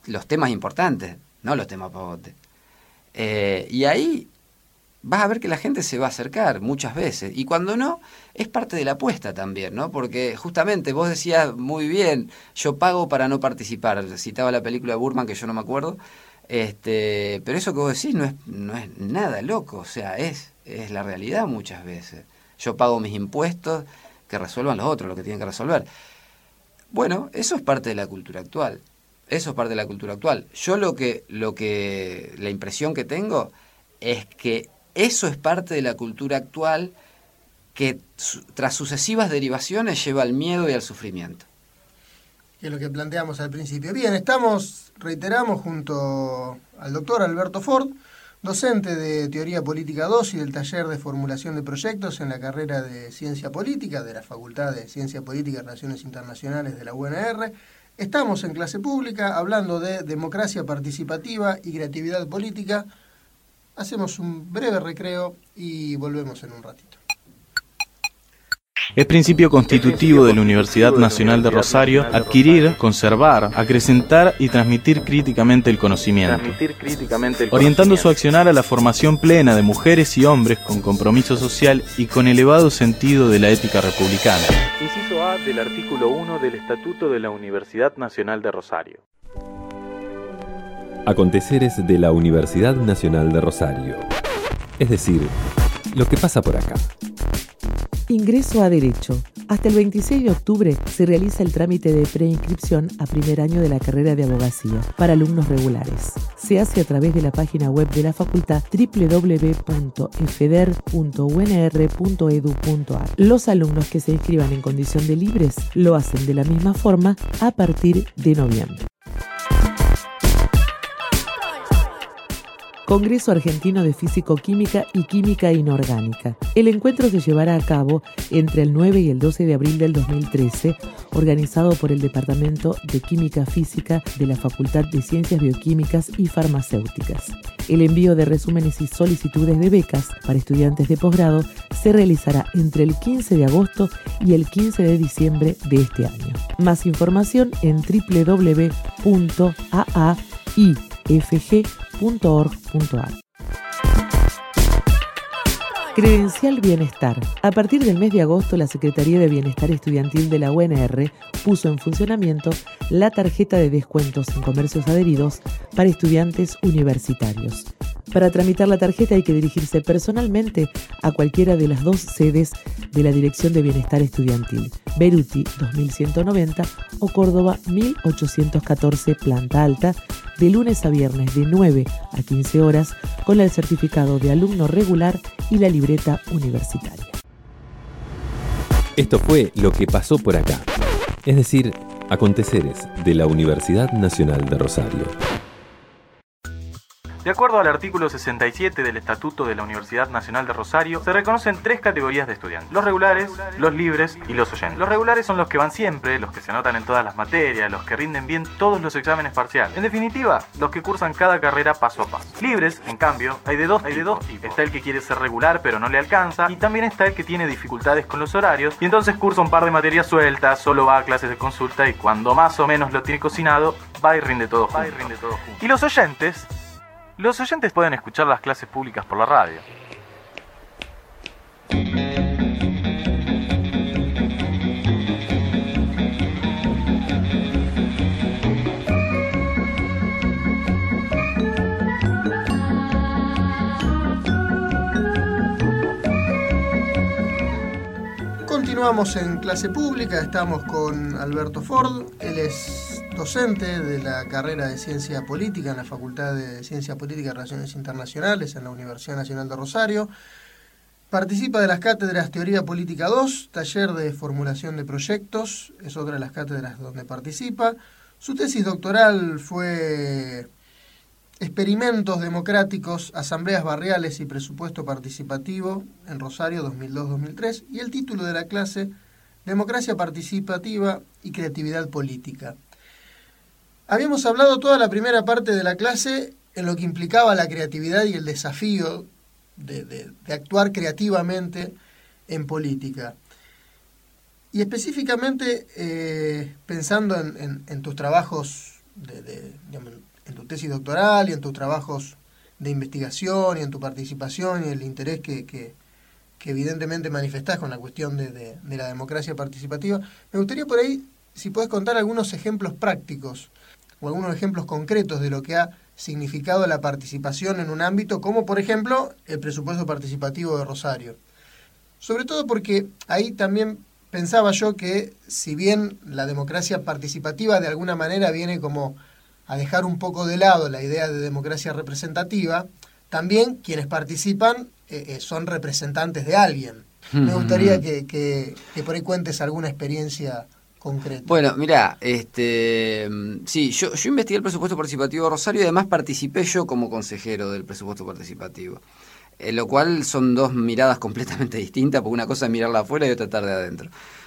los temas importantes, no los temas pavotes. Eh, y ahí vas a ver que la gente se va a acercar muchas veces. Y cuando no, es parte de la apuesta también, ¿no? Porque justamente vos decías muy bien, yo pago para no participar. Citaba la película de Burman, que yo no me acuerdo. Este, pero eso que vos decís no es, no es nada loco. O sea, es, es la realidad muchas veces. Yo pago mis impuestos, que resuelvan los otros lo que tienen que resolver. Bueno, eso es parte de la cultura actual. Eso es parte de la cultura actual. Yo lo que, lo que, la impresión que tengo es que eso es parte de la cultura actual que tras sucesivas derivaciones lleva al miedo y al sufrimiento. Que es lo que planteamos al principio. Bien, estamos, reiteramos, junto al doctor Alberto Ford, docente de Teoría Política dos y del taller de formulación de proyectos en la carrera de Ciencia Política de la Facultad de Ciencia Política y Relaciones Internacionales de la U N R. Estamos en Clase Pública hablando de democracia participativa y creatividad política. Hacemos un breve recreo y volvemos en un ratito. Es principio constitutivo de la Universidad Nacional de Rosario adquirir, conservar, acrecentar y transmitir críticamente el conocimiento, orientando su accionar a la formación plena de mujeres y hombres con compromiso social y con elevado sentido de la ética republicana. Inciso A del artículo uno del Estatuto de la Universidad Nacional de Rosario. Aconteceres de la Universidad Nacional de Rosario. Es decir, lo que pasa por acá. Ingreso a Derecho. Hasta el veintiséis de octubre se realiza el trámite de preinscripción a primer año de la carrera de abogacía para alumnos regulares. Se hace a través de la página web de la facultad doble u doble u doble u punto f d e r punto u n r punto e d u punto a r. Los alumnos que se inscriban en condición de libres lo hacen de la misma forma a partir de noviembre. Congreso Argentino de Físico-Química y Química Inorgánica. El encuentro se llevará a cabo entre el nueve y el doce de abril del dos mil trece, organizado por el Departamento de Química Física de la Facultad de Ciencias Bioquímicas y Farmacéuticas. El envío de resúmenes y solicitudes de becas para estudiantes de posgrado se realizará entre el quince de agosto y el quince de diciembre de este año. Más información en doble u doble u doble u punto a a i f g punto org punto a r. Credencial Bienestar. A partir del mes de agosto, la Secretaría de Bienestar Estudiantil de la U N R puso en funcionamiento la tarjeta de descuentos en comercios adheridos para estudiantes universitarios. Para tramitar la tarjeta hay que dirigirse personalmente a cualquiera de las dos sedes de la Dirección de Bienestar Estudiantil, Beruti dos mil ciento noventa o Córdoba mil ochocientos catorce, planta alta, de lunes a viernes de nueve a quince horas, con el certificado de alumno regular y la libreta universitaria. Esto fue lo que pasó por acá, es decir, aconteceres de la Universidad Nacional de Rosario. De acuerdo al artículo sesenta y siete del Estatuto de la Universidad Nacional de Rosario, se reconocen tres categorías de estudiantes: los regulares, los libres y los oyentes. Los regulares son los que van siempre, los que se anotan en todas las materias, los que rinden bien todos los exámenes parciales. En definitiva, los que cursan cada carrera paso a paso. Libres, en cambio, hay de dos, hay de dos tipos. Está el que quiere ser regular pero no le alcanza, y también está el que tiene dificultades con los horarios y entonces cursa un par de materias sueltas, solo va a clases de consulta y cuando más o menos lo tiene cocinado, va y rinde todo junto. Va y rinde todo junto. Y los oyentes... Los oyentes pueden escuchar las clases públicas por la radio. Continuamos en Clase Pública, estamos con Alberto Ford, él es docente de la carrera de Ciencia Política en la Facultad de Ciencia Política y Relaciones Internacionales en la Universidad Nacional de Rosario. Participa de las cátedras Teoría Política dos, taller de formulación de proyectos, es otra de las cátedras donde participa. Su tesis doctoral fue Experimentos Democráticos, Asambleas Barriales y Presupuesto Participativo en Rosario dos mil dos a dos mil tres, y el título de la clase, Democracia Participativa y Creatividad Política. Habíamos hablado toda la primera parte de la clase en lo que implicaba la creatividad y el desafío de, de, de actuar creativamente en política. Y específicamente eh, pensando en, en, en tus trabajos de, de, digamos, en tu tesis doctoral y en tus trabajos de investigación y en tu participación y el interés que, que, que evidentemente manifestás con la cuestión de, de, de la democracia participativa, me gustaría por ahí, si puedes contar algunos ejemplos prácticos o algunos ejemplos concretos de lo que ha significado la participación en un ámbito como, por ejemplo, el presupuesto participativo de Rosario. Sobre todo porque ahí también pensaba yo que, si bien la democracia participativa de alguna manera viene como a dejar un poco de lado la idea de democracia representativa, también quienes participan eh, eh, son representantes de alguien. Me gustaría que, que, que por ahí cuentes alguna experiencia concreta. Bueno, mira, este, sí, yo, yo investigué el presupuesto participativo de Rosario y además participé yo como consejero del presupuesto participativo. Eh, lo cual son dos miradas completamente distintas, porque una cosa es mirarla afuera y otra estar de adentro.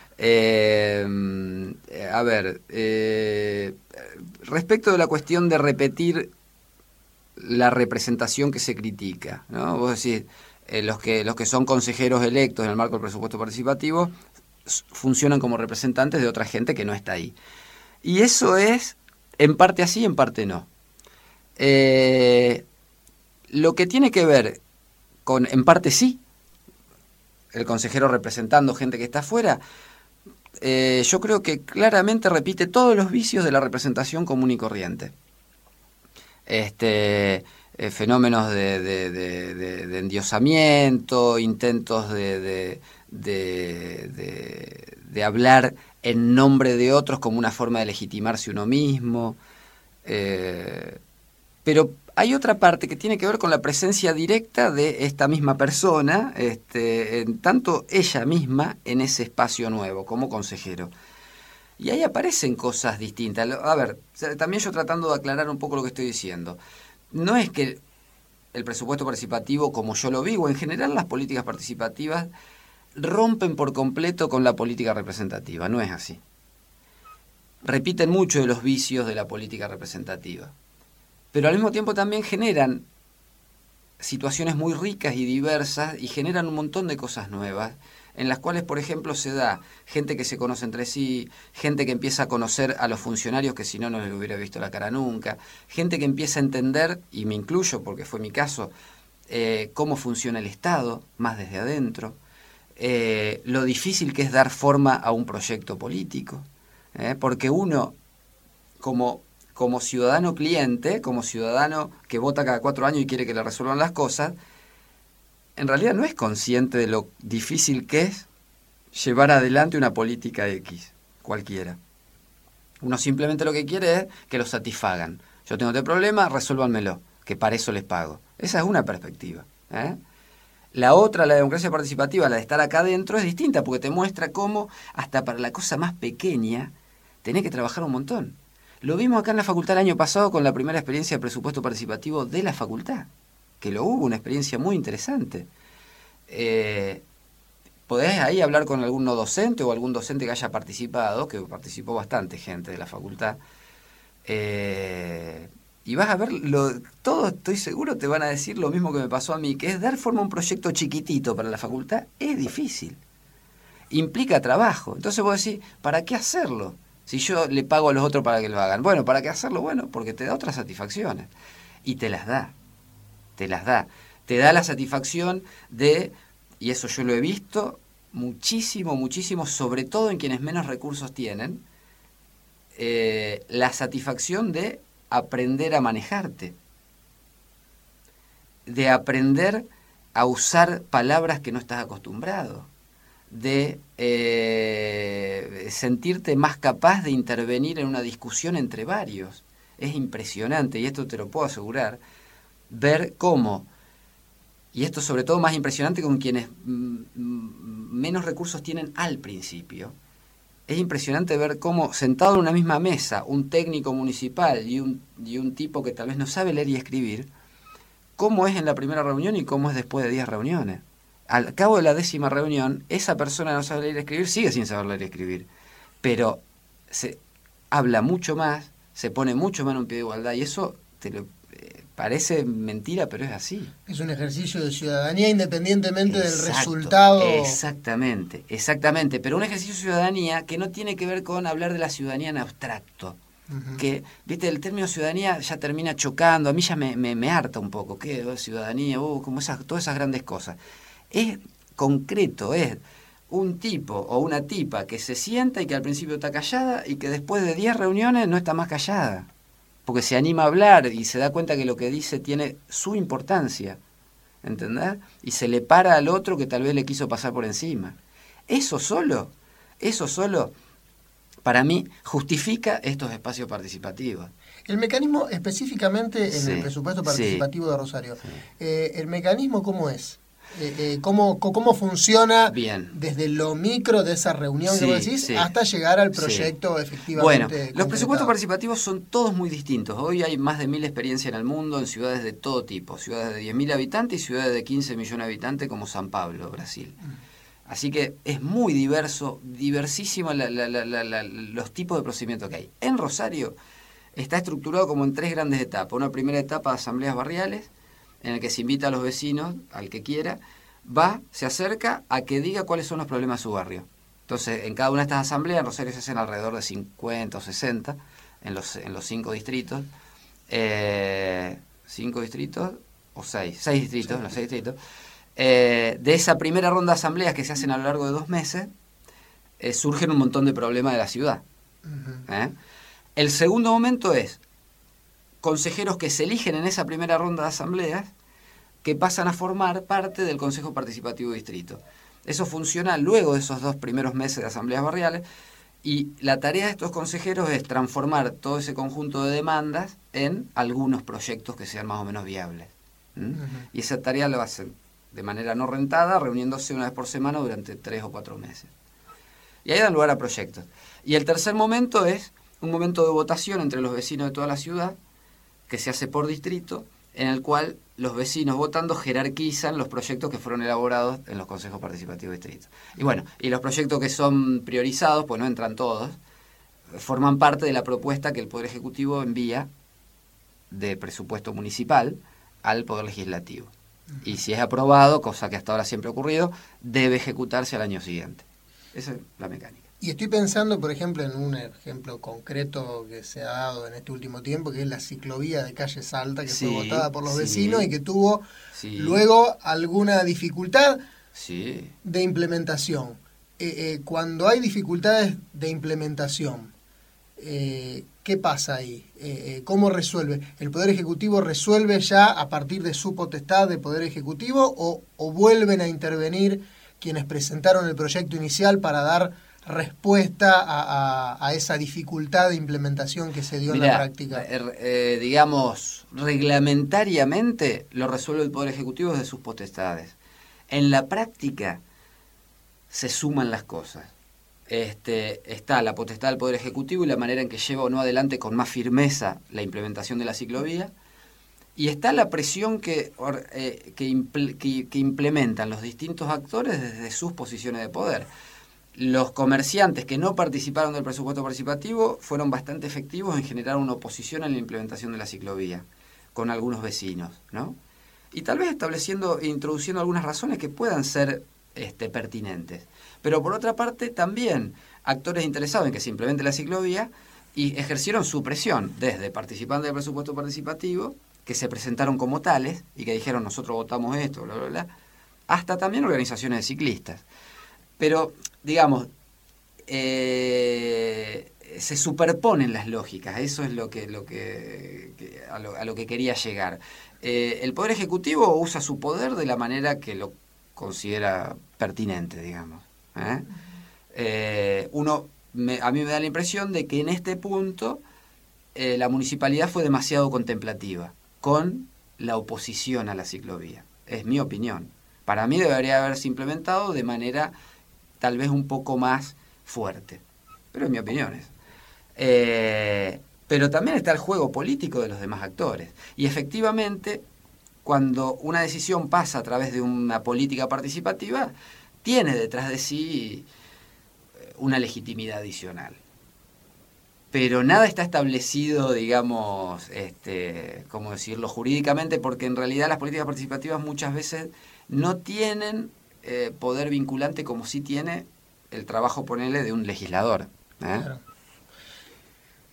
Eh, a ver, eh, respecto de la cuestión de repetir la representación que se critica, ¿no? Vos decís, eh, los que los que son consejeros electos en el marco del presupuesto participativo funcionan como representantes de otra gente que no está ahí. Y eso es en parte así y en parte no. Eh, lo que tiene que ver con, en parte sí, el consejero representando gente que está afuera, eh, yo creo que claramente repite todos los vicios de la representación común y corriente. Este, eh, fenómenos de, de, de, de, de endiosamiento, intentos de, de, de, de, de hablar en nombre de otros como una forma de legitimarse uno mismo. Eh, pero hay otra parte que tiene que ver con la presencia directa de esta misma persona, este, en tanto ella misma en ese espacio nuevo, como consejero. Y ahí aparecen cosas distintas. A ver, también yo tratando de aclarar un poco lo que estoy diciendo. No es que el presupuesto participativo, como yo lo vivo, en general las políticas participativas rompen por completo con la política representativa. No es así. Repiten mucho de los vicios de la política representativa. Pero al mismo tiempo también generan situaciones muy ricas y diversas y generan un montón de cosas nuevas, en las cuales, por ejemplo, se da gente que se conoce entre sí, gente que empieza a conocer a los funcionarios que si no, no les hubiera visto la cara nunca, gente que empieza a entender, y me incluyo porque fue mi caso, eh, cómo funciona el Estado, más desde adentro, eh, lo difícil que es dar forma a un proyecto político, eh, porque uno, como... como ciudadano cliente, como ciudadano que vota cada cuatro años y quiere que le resuelvan las cosas, en realidad no es consciente de lo difícil que es llevar adelante una política X, cualquiera. Uno simplemente lo que quiere es que lo satisfagan. Yo tengo este problema, resuélvanmelo, que para eso les pago. Esa es una perspectiva, ¿eh? La otra, la democracia participativa, la de estar acá adentro, es distinta, porque te muestra cómo, hasta para la cosa más pequeña, tenés que trabajar un montón. Lo vimos acá en la facultad el año pasado con la primera experiencia de presupuesto participativo de la facultad, que lo hubo, una experiencia muy interesante. Eh, podés ahí hablar con algún no docente o algún docente que haya participado, que participó bastante gente de la facultad, eh, y vas a ver, lo, todos estoy seguro te van a decir lo mismo que me pasó a mí, que es dar forma a un proyecto chiquitito para la facultad, es difícil, implica trabajo. Entonces vos decís, ¿para qué hacerlo? Si yo le pago a los otros para que lo hagan. Bueno, ¿para qué hacerlo? Bueno, porque te da otras satisfacciones. Y te las da. Te las da. Te da la satisfacción de, y eso yo lo he visto muchísimo, muchísimo, sobre todo en quienes menos recursos tienen, eh, la satisfacción de aprender a manejarte. De aprender a usar palabras que no estás acostumbrado. De eh, sentirte más capaz de intervenir en una discusión entre varios. Es impresionante, y esto te lo puedo asegurar, ver cómo, y esto sobre todo más impresionante con quienes mm, menos recursos tienen al principio, es impresionante ver cómo sentado en una misma mesa, un técnico municipal y un, y un tipo que tal vez no sabe leer y escribir, cómo es en la primera reunión y cómo es después de diez reuniones. Al cabo de la décima reunión, esa persona no sabe leer y escribir, sigue sin saber leer y escribir, pero se habla mucho más, se pone mucho más en un pie de igualdad, y eso te lo, eh, parece mentira, pero es así. Es un ejercicio de ciudadanía independientemente Exacto, del resultado. Exactamente, exactamente, pero un ejercicio de ciudadanía que no tiene que ver con hablar de la ciudadanía en abstracto, Uh-huh. Que, viste, el término ciudadanía ya termina chocando, a mí ya me, me, me harta un poco, ¿qué? Oh, ciudadanía, oh, como esas, todas esas grandes cosas. Es concreto, es un tipo o una tipa que se sienta y que al principio está callada y que después de diez reuniones no está más callada, porque se anima a hablar y se da cuenta que lo que dice tiene su importancia, ¿entendés? Y se le para al otro que tal vez le quiso pasar por encima. Eso solo, eso solo, para mí, justifica estos espacios participativos. El mecanismo específicamente en Sí, el presupuesto participativo sí, de Rosario, sí. eh, ¿el mecanismo cómo es? Eh, eh, ¿cómo, ¿Cómo funciona Bien. desde lo micro de esa reunión Sí, que vos decís sí. hasta llegar al proyecto Sí. efectivamente Bueno, los concretado? presupuestos participativos son todos muy distintos. Hoy hay más de mil experiencias en el mundo, en ciudades de todo tipo, ciudades de diez mil habitantes y ciudades de quince millones de habitantes como San Pablo, Brasil. Así que es muy diverso, diversísimo la, la, la, la, la, los tipos de procedimientos que hay. En Rosario está estructurado como en tres grandes etapas. Una primera etapa de asambleas barriales, en la que se invita a los vecinos, al que quiera, va, se acerca a que diga cuáles son los problemas de su barrio. Entonces, en cada una de estas asambleas, en Rosario se hacen alrededor de cincuenta o sesenta, en los, en los cinco distritos. Eh, ¿Cinco distritos? O seis. Seis distritos, sí. Los seis distritos. Eh, de esa primera ronda de asambleas que se hacen a lo largo de dos meses, eh, surgen un montón de problemas de la ciudad. Uh-huh. ¿Eh? El segundo momento es consejeros que se eligen en esa primera ronda de asambleas que pasan a formar parte del Consejo Participativo de Distrito. Eso funciona luego de esos dos primeros meses de asambleas barriales y la tarea de estos consejeros es transformar todo ese conjunto de demandas en algunos proyectos que sean más o menos viables. ¿Mm? Uh-huh. Y esa tarea lo hacen de manera no rentada, reuniéndose una vez por semana durante tres o cuatro meses. Y ahí dan lugar a proyectos. Y el tercer momento es un momento de votación entre los vecinos de toda la ciudad, que se hace por distrito, en el cual los vecinos votando jerarquizan los proyectos que fueron elaborados en los consejos participativos de distrito. Y bueno, y los proyectos que son priorizados, pues no entran todos, forman parte de la propuesta que el Poder Ejecutivo envía de presupuesto municipal al Poder Legislativo. Y si es aprobado, cosa que hasta ahora siempre ha ocurrido, debe ejecutarse al año siguiente. Esa es la mecánica. Y estoy pensando, por ejemplo, en un ejemplo concreto que se ha dado en este último tiempo, que es la ciclovía de calle Salta, que sí, fue votada por los sí, vecinos y que tuvo sí. luego alguna dificultad sí. de implementación. Eh, eh, cuando hay dificultades de implementación, eh, ¿qué pasa ahí? Eh, eh, ¿Cómo resuelve? ¿El Poder Ejecutivo resuelve ya a partir de su potestad de Poder Ejecutivo o, o vuelven a intervenir quienes presentaron el proyecto inicial para dar respuesta a, a, a esa dificultad de implementación que se dio Mirá, en la práctica? Eh, eh, digamos, reglamentariamente lo resuelve el Poder Ejecutivo desde sus potestades. En la práctica se suman las cosas. Este, está la potestad del Poder Ejecutivo y la manera en que lleva o no adelante con más firmeza la implementación de la ciclovía, y está la presión que, eh, que, impl- que, que implementan los distintos actores desde sus posiciones de poder. Los comerciantes que no participaron del presupuesto participativo fueron bastante efectivos en generar una oposición a la implementación de la ciclovía con algunos vecinos, ¿no? Y tal vez estableciendo e introduciendo algunas razones que puedan ser este, pertinentes. Pero por otra parte también actores interesados en que se implemente la ciclovía y ejercieron su presión desde participantes del presupuesto participativo, que se presentaron como tales y que dijeron nosotros votamos esto, bla, bla, bla, hasta también organizaciones de ciclistas. Pero, digamos, eh, se superponen las lógicas, eso es lo que, lo que, que a, lo, a lo que quería llegar. Eh, el Poder Ejecutivo usa su poder de la manera que lo considera pertinente, digamos. ¿eh? Eh, uno, me, a mí me da la impresión de que en este punto eh, la municipalidad fue demasiado contemplativa con la oposición a la ciclovía. Es mi opinión. Para mí debería haberse implementado de manera tal vez un poco más fuerte. Pero es mi opinión. Eh, pero también está el juego político de los demás actores. Y efectivamente, cuando una decisión pasa a través de una política participativa, tiene detrás de sí una legitimidad adicional. Pero nada está establecido, digamos, este, ¿cómo decirlo?, jurídicamente, porque en realidad las políticas participativas muchas veces no tienen eh, poder vinculante como sí tiene el trabajo, ponele, de un legislador. ¿eh? Claro.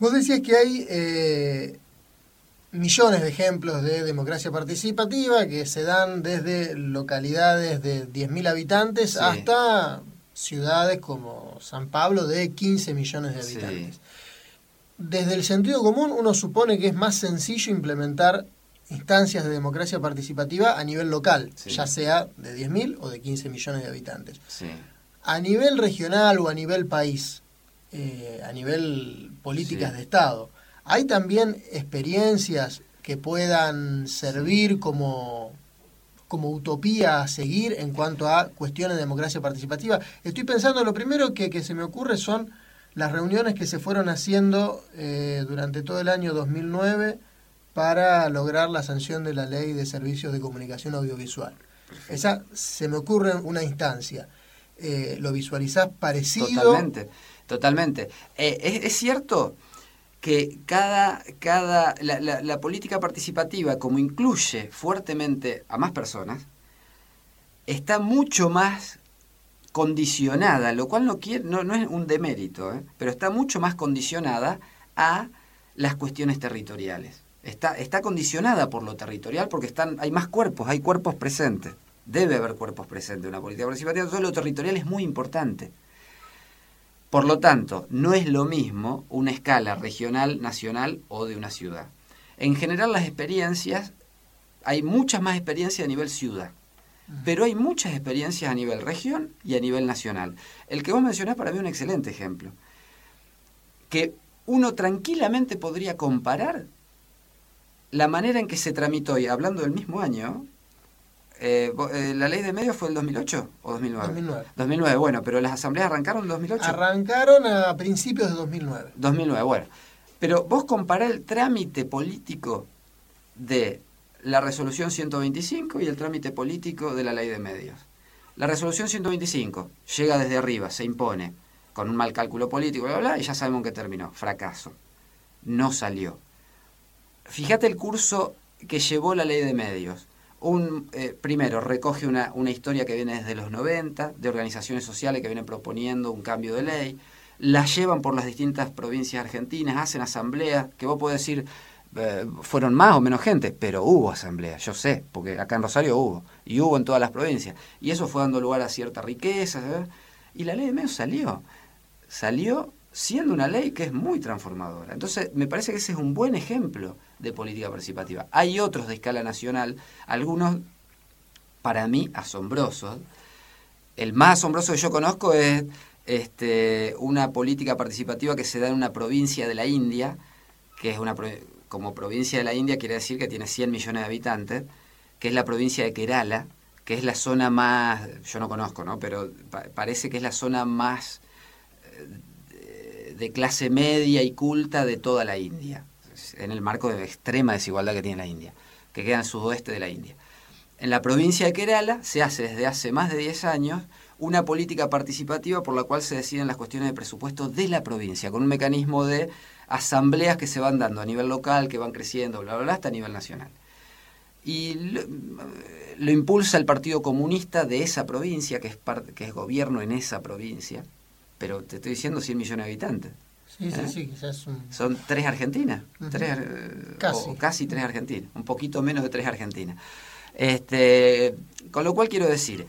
Vos decías que hay eh, millones de ejemplos de democracia participativa que se dan desde localidades de diez mil habitantes sí. hasta ciudades como San Pablo de quince millones de habitantes. Sí. Desde el sentido común uno supone que es más sencillo implementar instancias de democracia participativa a nivel local, sí. ya sea de diez mil o de quince millones de habitantes. Sí. A nivel regional o a nivel país, eh, a nivel políticas sí. de Estado, ¿hay también experiencias que puedan servir como, como utopía a seguir en cuanto a cuestiones de democracia participativa? Estoy pensando, lo primero que, que se me ocurre son las reuniones que se fueron haciendo eh, durante todo el año dos mil nueve para lograr la sanción de la Ley de Servicios de Comunicación Audiovisual. Perfecto. Esa se me ocurre una instancia. Eh, ¿Lo visualizás parecido? Totalmente, totalmente. Eh, es, es cierto que cada, cada la, la, la política participativa, como incluye fuertemente a más personas, está mucho más condicionada, lo cual no, quiere, no, no es un demérito, ¿eh? pero está mucho más condicionada a las cuestiones territoriales. Está, está condicionada por lo territorial porque están, hay más cuerpos, hay cuerpos presentes. Debe haber cuerpos presentes en una política participativa, entonces lo territorial es muy importante. Por lo tanto, no es lo mismo una escala regional, nacional o de una ciudad. En general las experiencias, hay muchas más experiencias a nivel ciudad, pero hay muchas experiencias a nivel región y a nivel nacional. El que vos mencionás para mí es un excelente ejemplo, que uno tranquilamente podría comparar la manera en que se tramitó, y hablando del mismo año, eh, eh, ¿la ley de medios fue el dos mil ocho o dos mil nueve? dos mil nueve. dos mil nueve, bueno, pero las asambleas arrancaron en dos mil ocho. Arrancaron a principios de dos mil nueve. dos mil nueve, bueno. Pero vos compará el trámite político de la resolución ciento veinticinco y el trámite político de la ley de medios. La resolución ciento veinticinco llega desde arriba, se impone, con un mal cálculo político, bla, bla, bla, y ya sabemos que terminó. Fracaso. No salió. Fíjate el curso que llevó la ley de medios. Un, eh, primero, recoge una, una historia que viene desde los noventa, de organizaciones sociales que vienen proponiendo un cambio de ley, la llevan por las distintas provincias argentinas, hacen asambleas, que vos podés decir, eh, fueron más o menos gente, pero hubo asambleas, yo sé, porque acá en Rosario hubo, y hubo en todas las provincias, y eso fue dando lugar a cierta riqueza, ¿sabes? Y la ley de medios salió, salió siendo una ley que es muy transformadora. Entonces, me parece que ese es un buen ejemplo de política participativa. Hay otros de escala nacional, algunos, para mí, asombrosos. El más asombroso que yo conozco es este, una política participativa que se da en una provincia de la India, que es una como provincia de la India quiere decir que tiene cien millones de habitantes, que es la provincia de Kerala, que es la zona más, yo no conozco, ¿no? Pero pa- parece que es la zona más eh, de clase media y culta de toda la India, en el marco de extrema desigualdad que tiene la India, que queda en el sudoeste de la India. En la provincia de Kerala se hace desde hace más de diez años una política participativa por la cual se deciden las cuestiones de presupuesto de la provincia, con un mecanismo de asambleas que se van dando a nivel local, que van creciendo, bla, bla, bla, hasta a nivel nacional. Y lo, lo impulsa el Partido Comunista de esa provincia, que es, parte, que es gobierno en esa provincia, pero te estoy diciendo cien millones de habitantes. Sí, ¿Eh? sí, sí, quizás un... Son tres Argentinas, uh-huh. tres, casi. o casi tres Argentinas, un poquito menos de tres Argentinas. Este, con lo cual quiero decir,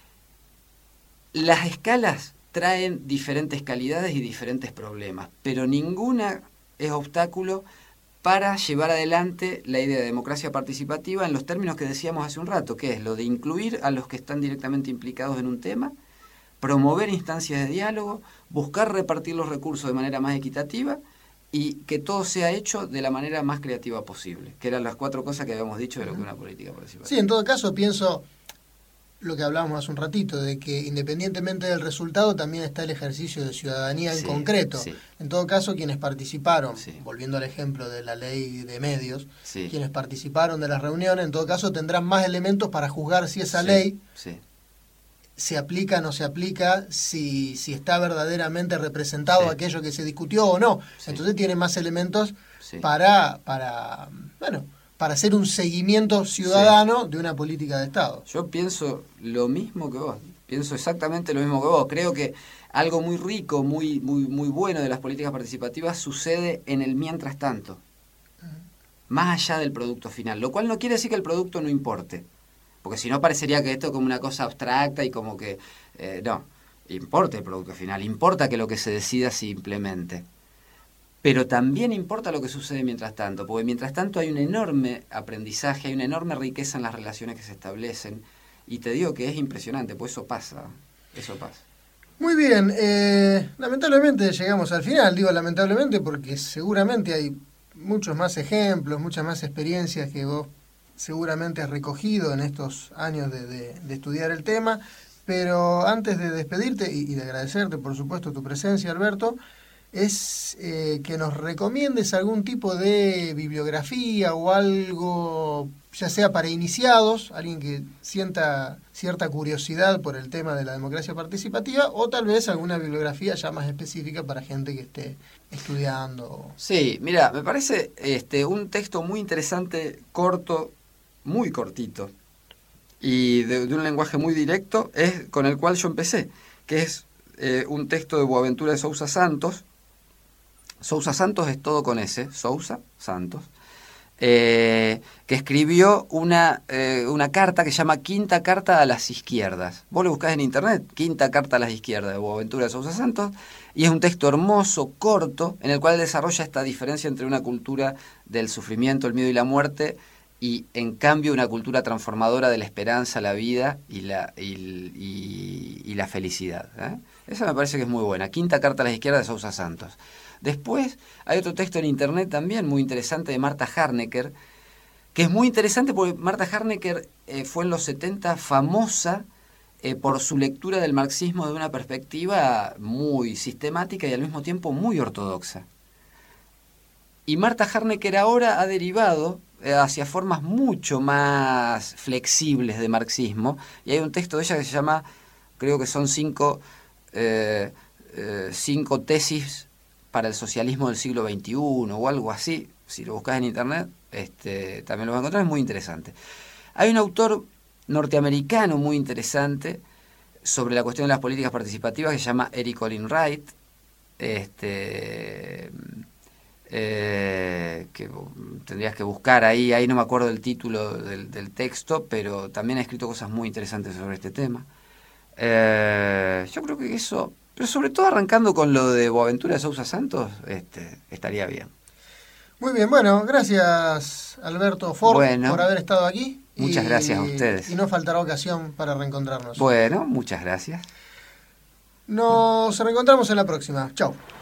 las escalas traen diferentes calidades y diferentes problemas, pero ninguna es obstáculo para llevar adelante la idea de democracia participativa en los términos que decíamos hace un rato, que es lo de incluir a los que están directamente implicados en un tema, promover instancias de diálogo, buscar repartir los recursos de manera más equitativa y que todo sea hecho de la manera más creativa posible, que eran las cuatro cosas que habíamos dicho de lo que es una política participativa. Sí, en todo caso pienso lo que hablábamos hace un ratito, de que independientemente del resultado también está el ejercicio de ciudadanía en sí, concreto. Sí. En todo caso, quienes participaron, sí. volviendo al ejemplo de la ley de medios, sí. quienes participaron de las reuniones, en todo caso tendrán más elementos para juzgar si esa sí. ley sí. se aplica o no se aplica, si, si está verdaderamente representado sí. aquello que se discutió o no. Sí. Entonces tiene más elementos sí. para, para, bueno, para hacer un seguimiento ciudadano sí. de una política de Estado. Yo pienso lo mismo que vos, pienso exactamente lo mismo que vos. Creo que algo muy rico, muy, muy, muy bueno de las políticas participativas sucede en el mientras tanto, más allá del producto final, lo cual no quiere decir que el producto no importe, porque si no parecería que esto es como una cosa abstracta y como que, eh, no, importa el producto final, importa que lo que se decida se implemente, pero también importa lo que sucede mientras tanto, porque mientras tanto hay un enorme aprendizaje, hay una enorme riqueza en las relaciones que se establecen, y te digo que es impresionante, pues eso pasa, eso pasa. Muy bien, eh, lamentablemente llegamos al final, digo lamentablemente porque seguramente hay muchos más ejemplos, muchas más experiencias que vos seguramente has recogido en estos años de, de, de estudiar el tema, pero antes de despedirte y, y de agradecerte por supuesto tu presencia, Alberto, es eh, que nos recomiendes algún tipo de bibliografía o algo, ya sea para iniciados, alguien que sienta cierta curiosidad por el tema de la democracia participativa, o tal vez alguna bibliografía ya más específica para gente que esté estudiando. Sí, mira, me parece este un texto muy interesante, corto, muy cortito, y de, de un lenguaje muy directo, es con el cual yo empecé, que es eh, un texto de Boaventura de Sousa Santos. Sousa Santos es todo con S, Sousa Santos, eh, que escribió una, eh, una carta que se llama Quinta Carta a las Izquierdas. Vos lo buscás en internet, Quinta Carta a las Izquierdas de Boaventura de Sousa Santos, y es un texto hermoso, corto, en el cual desarrolla esta diferencia entre una cultura del sufrimiento, el miedo y la muerte, y en cambio una cultura transformadora de la esperanza, la vida y la, y, y, y la felicidad, ¿eh? Esa me parece que es muy buena, Quinta Carta a las Izquierdas de Sousa Santos. Después hay otro texto en internet también muy interesante de Marta Harnecker, que es muy interesante porque Marta Harnecker eh, fue en los setenta famosa eh, por su lectura del marxismo de una perspectiva muy sistemática y al mismo tiempo muy ortodoxa. Y Marta Harnecker ahora ha derivado eh, hacia formas mucho más flexibles de marxismo, y hay un texto de ella que se llama, creo que son cinco, eh, eh, cinco tesis para el socialismo del siglo veintiuno o algo así. Si lo buscas en internet, este, también lo vas a encontrar, es muy interesante. Hay un autor norteamericano muy interesante sobre la cuestión de las políticas participativas que se llama Eric Olin Wright, este, eh, que tendrías que buscar ahí, ahí no me acuerdo del título del, del texto, pero también ha escrito cosas muy interesantes sobre este tema. Eh, yo creo que eso... Pero sobre todo arrancando con lo de Boaventura de Sousa Santos, este, estaría bien. Muy bien, bueno, gracias Alberto Ford bueno, por haber estado aquí. Muchas y, gracias a ustedes. Y no faltará ocasión para reencontrarnos. Bueno, muchas gracias. Nos reencontramos en la próxima. Chau.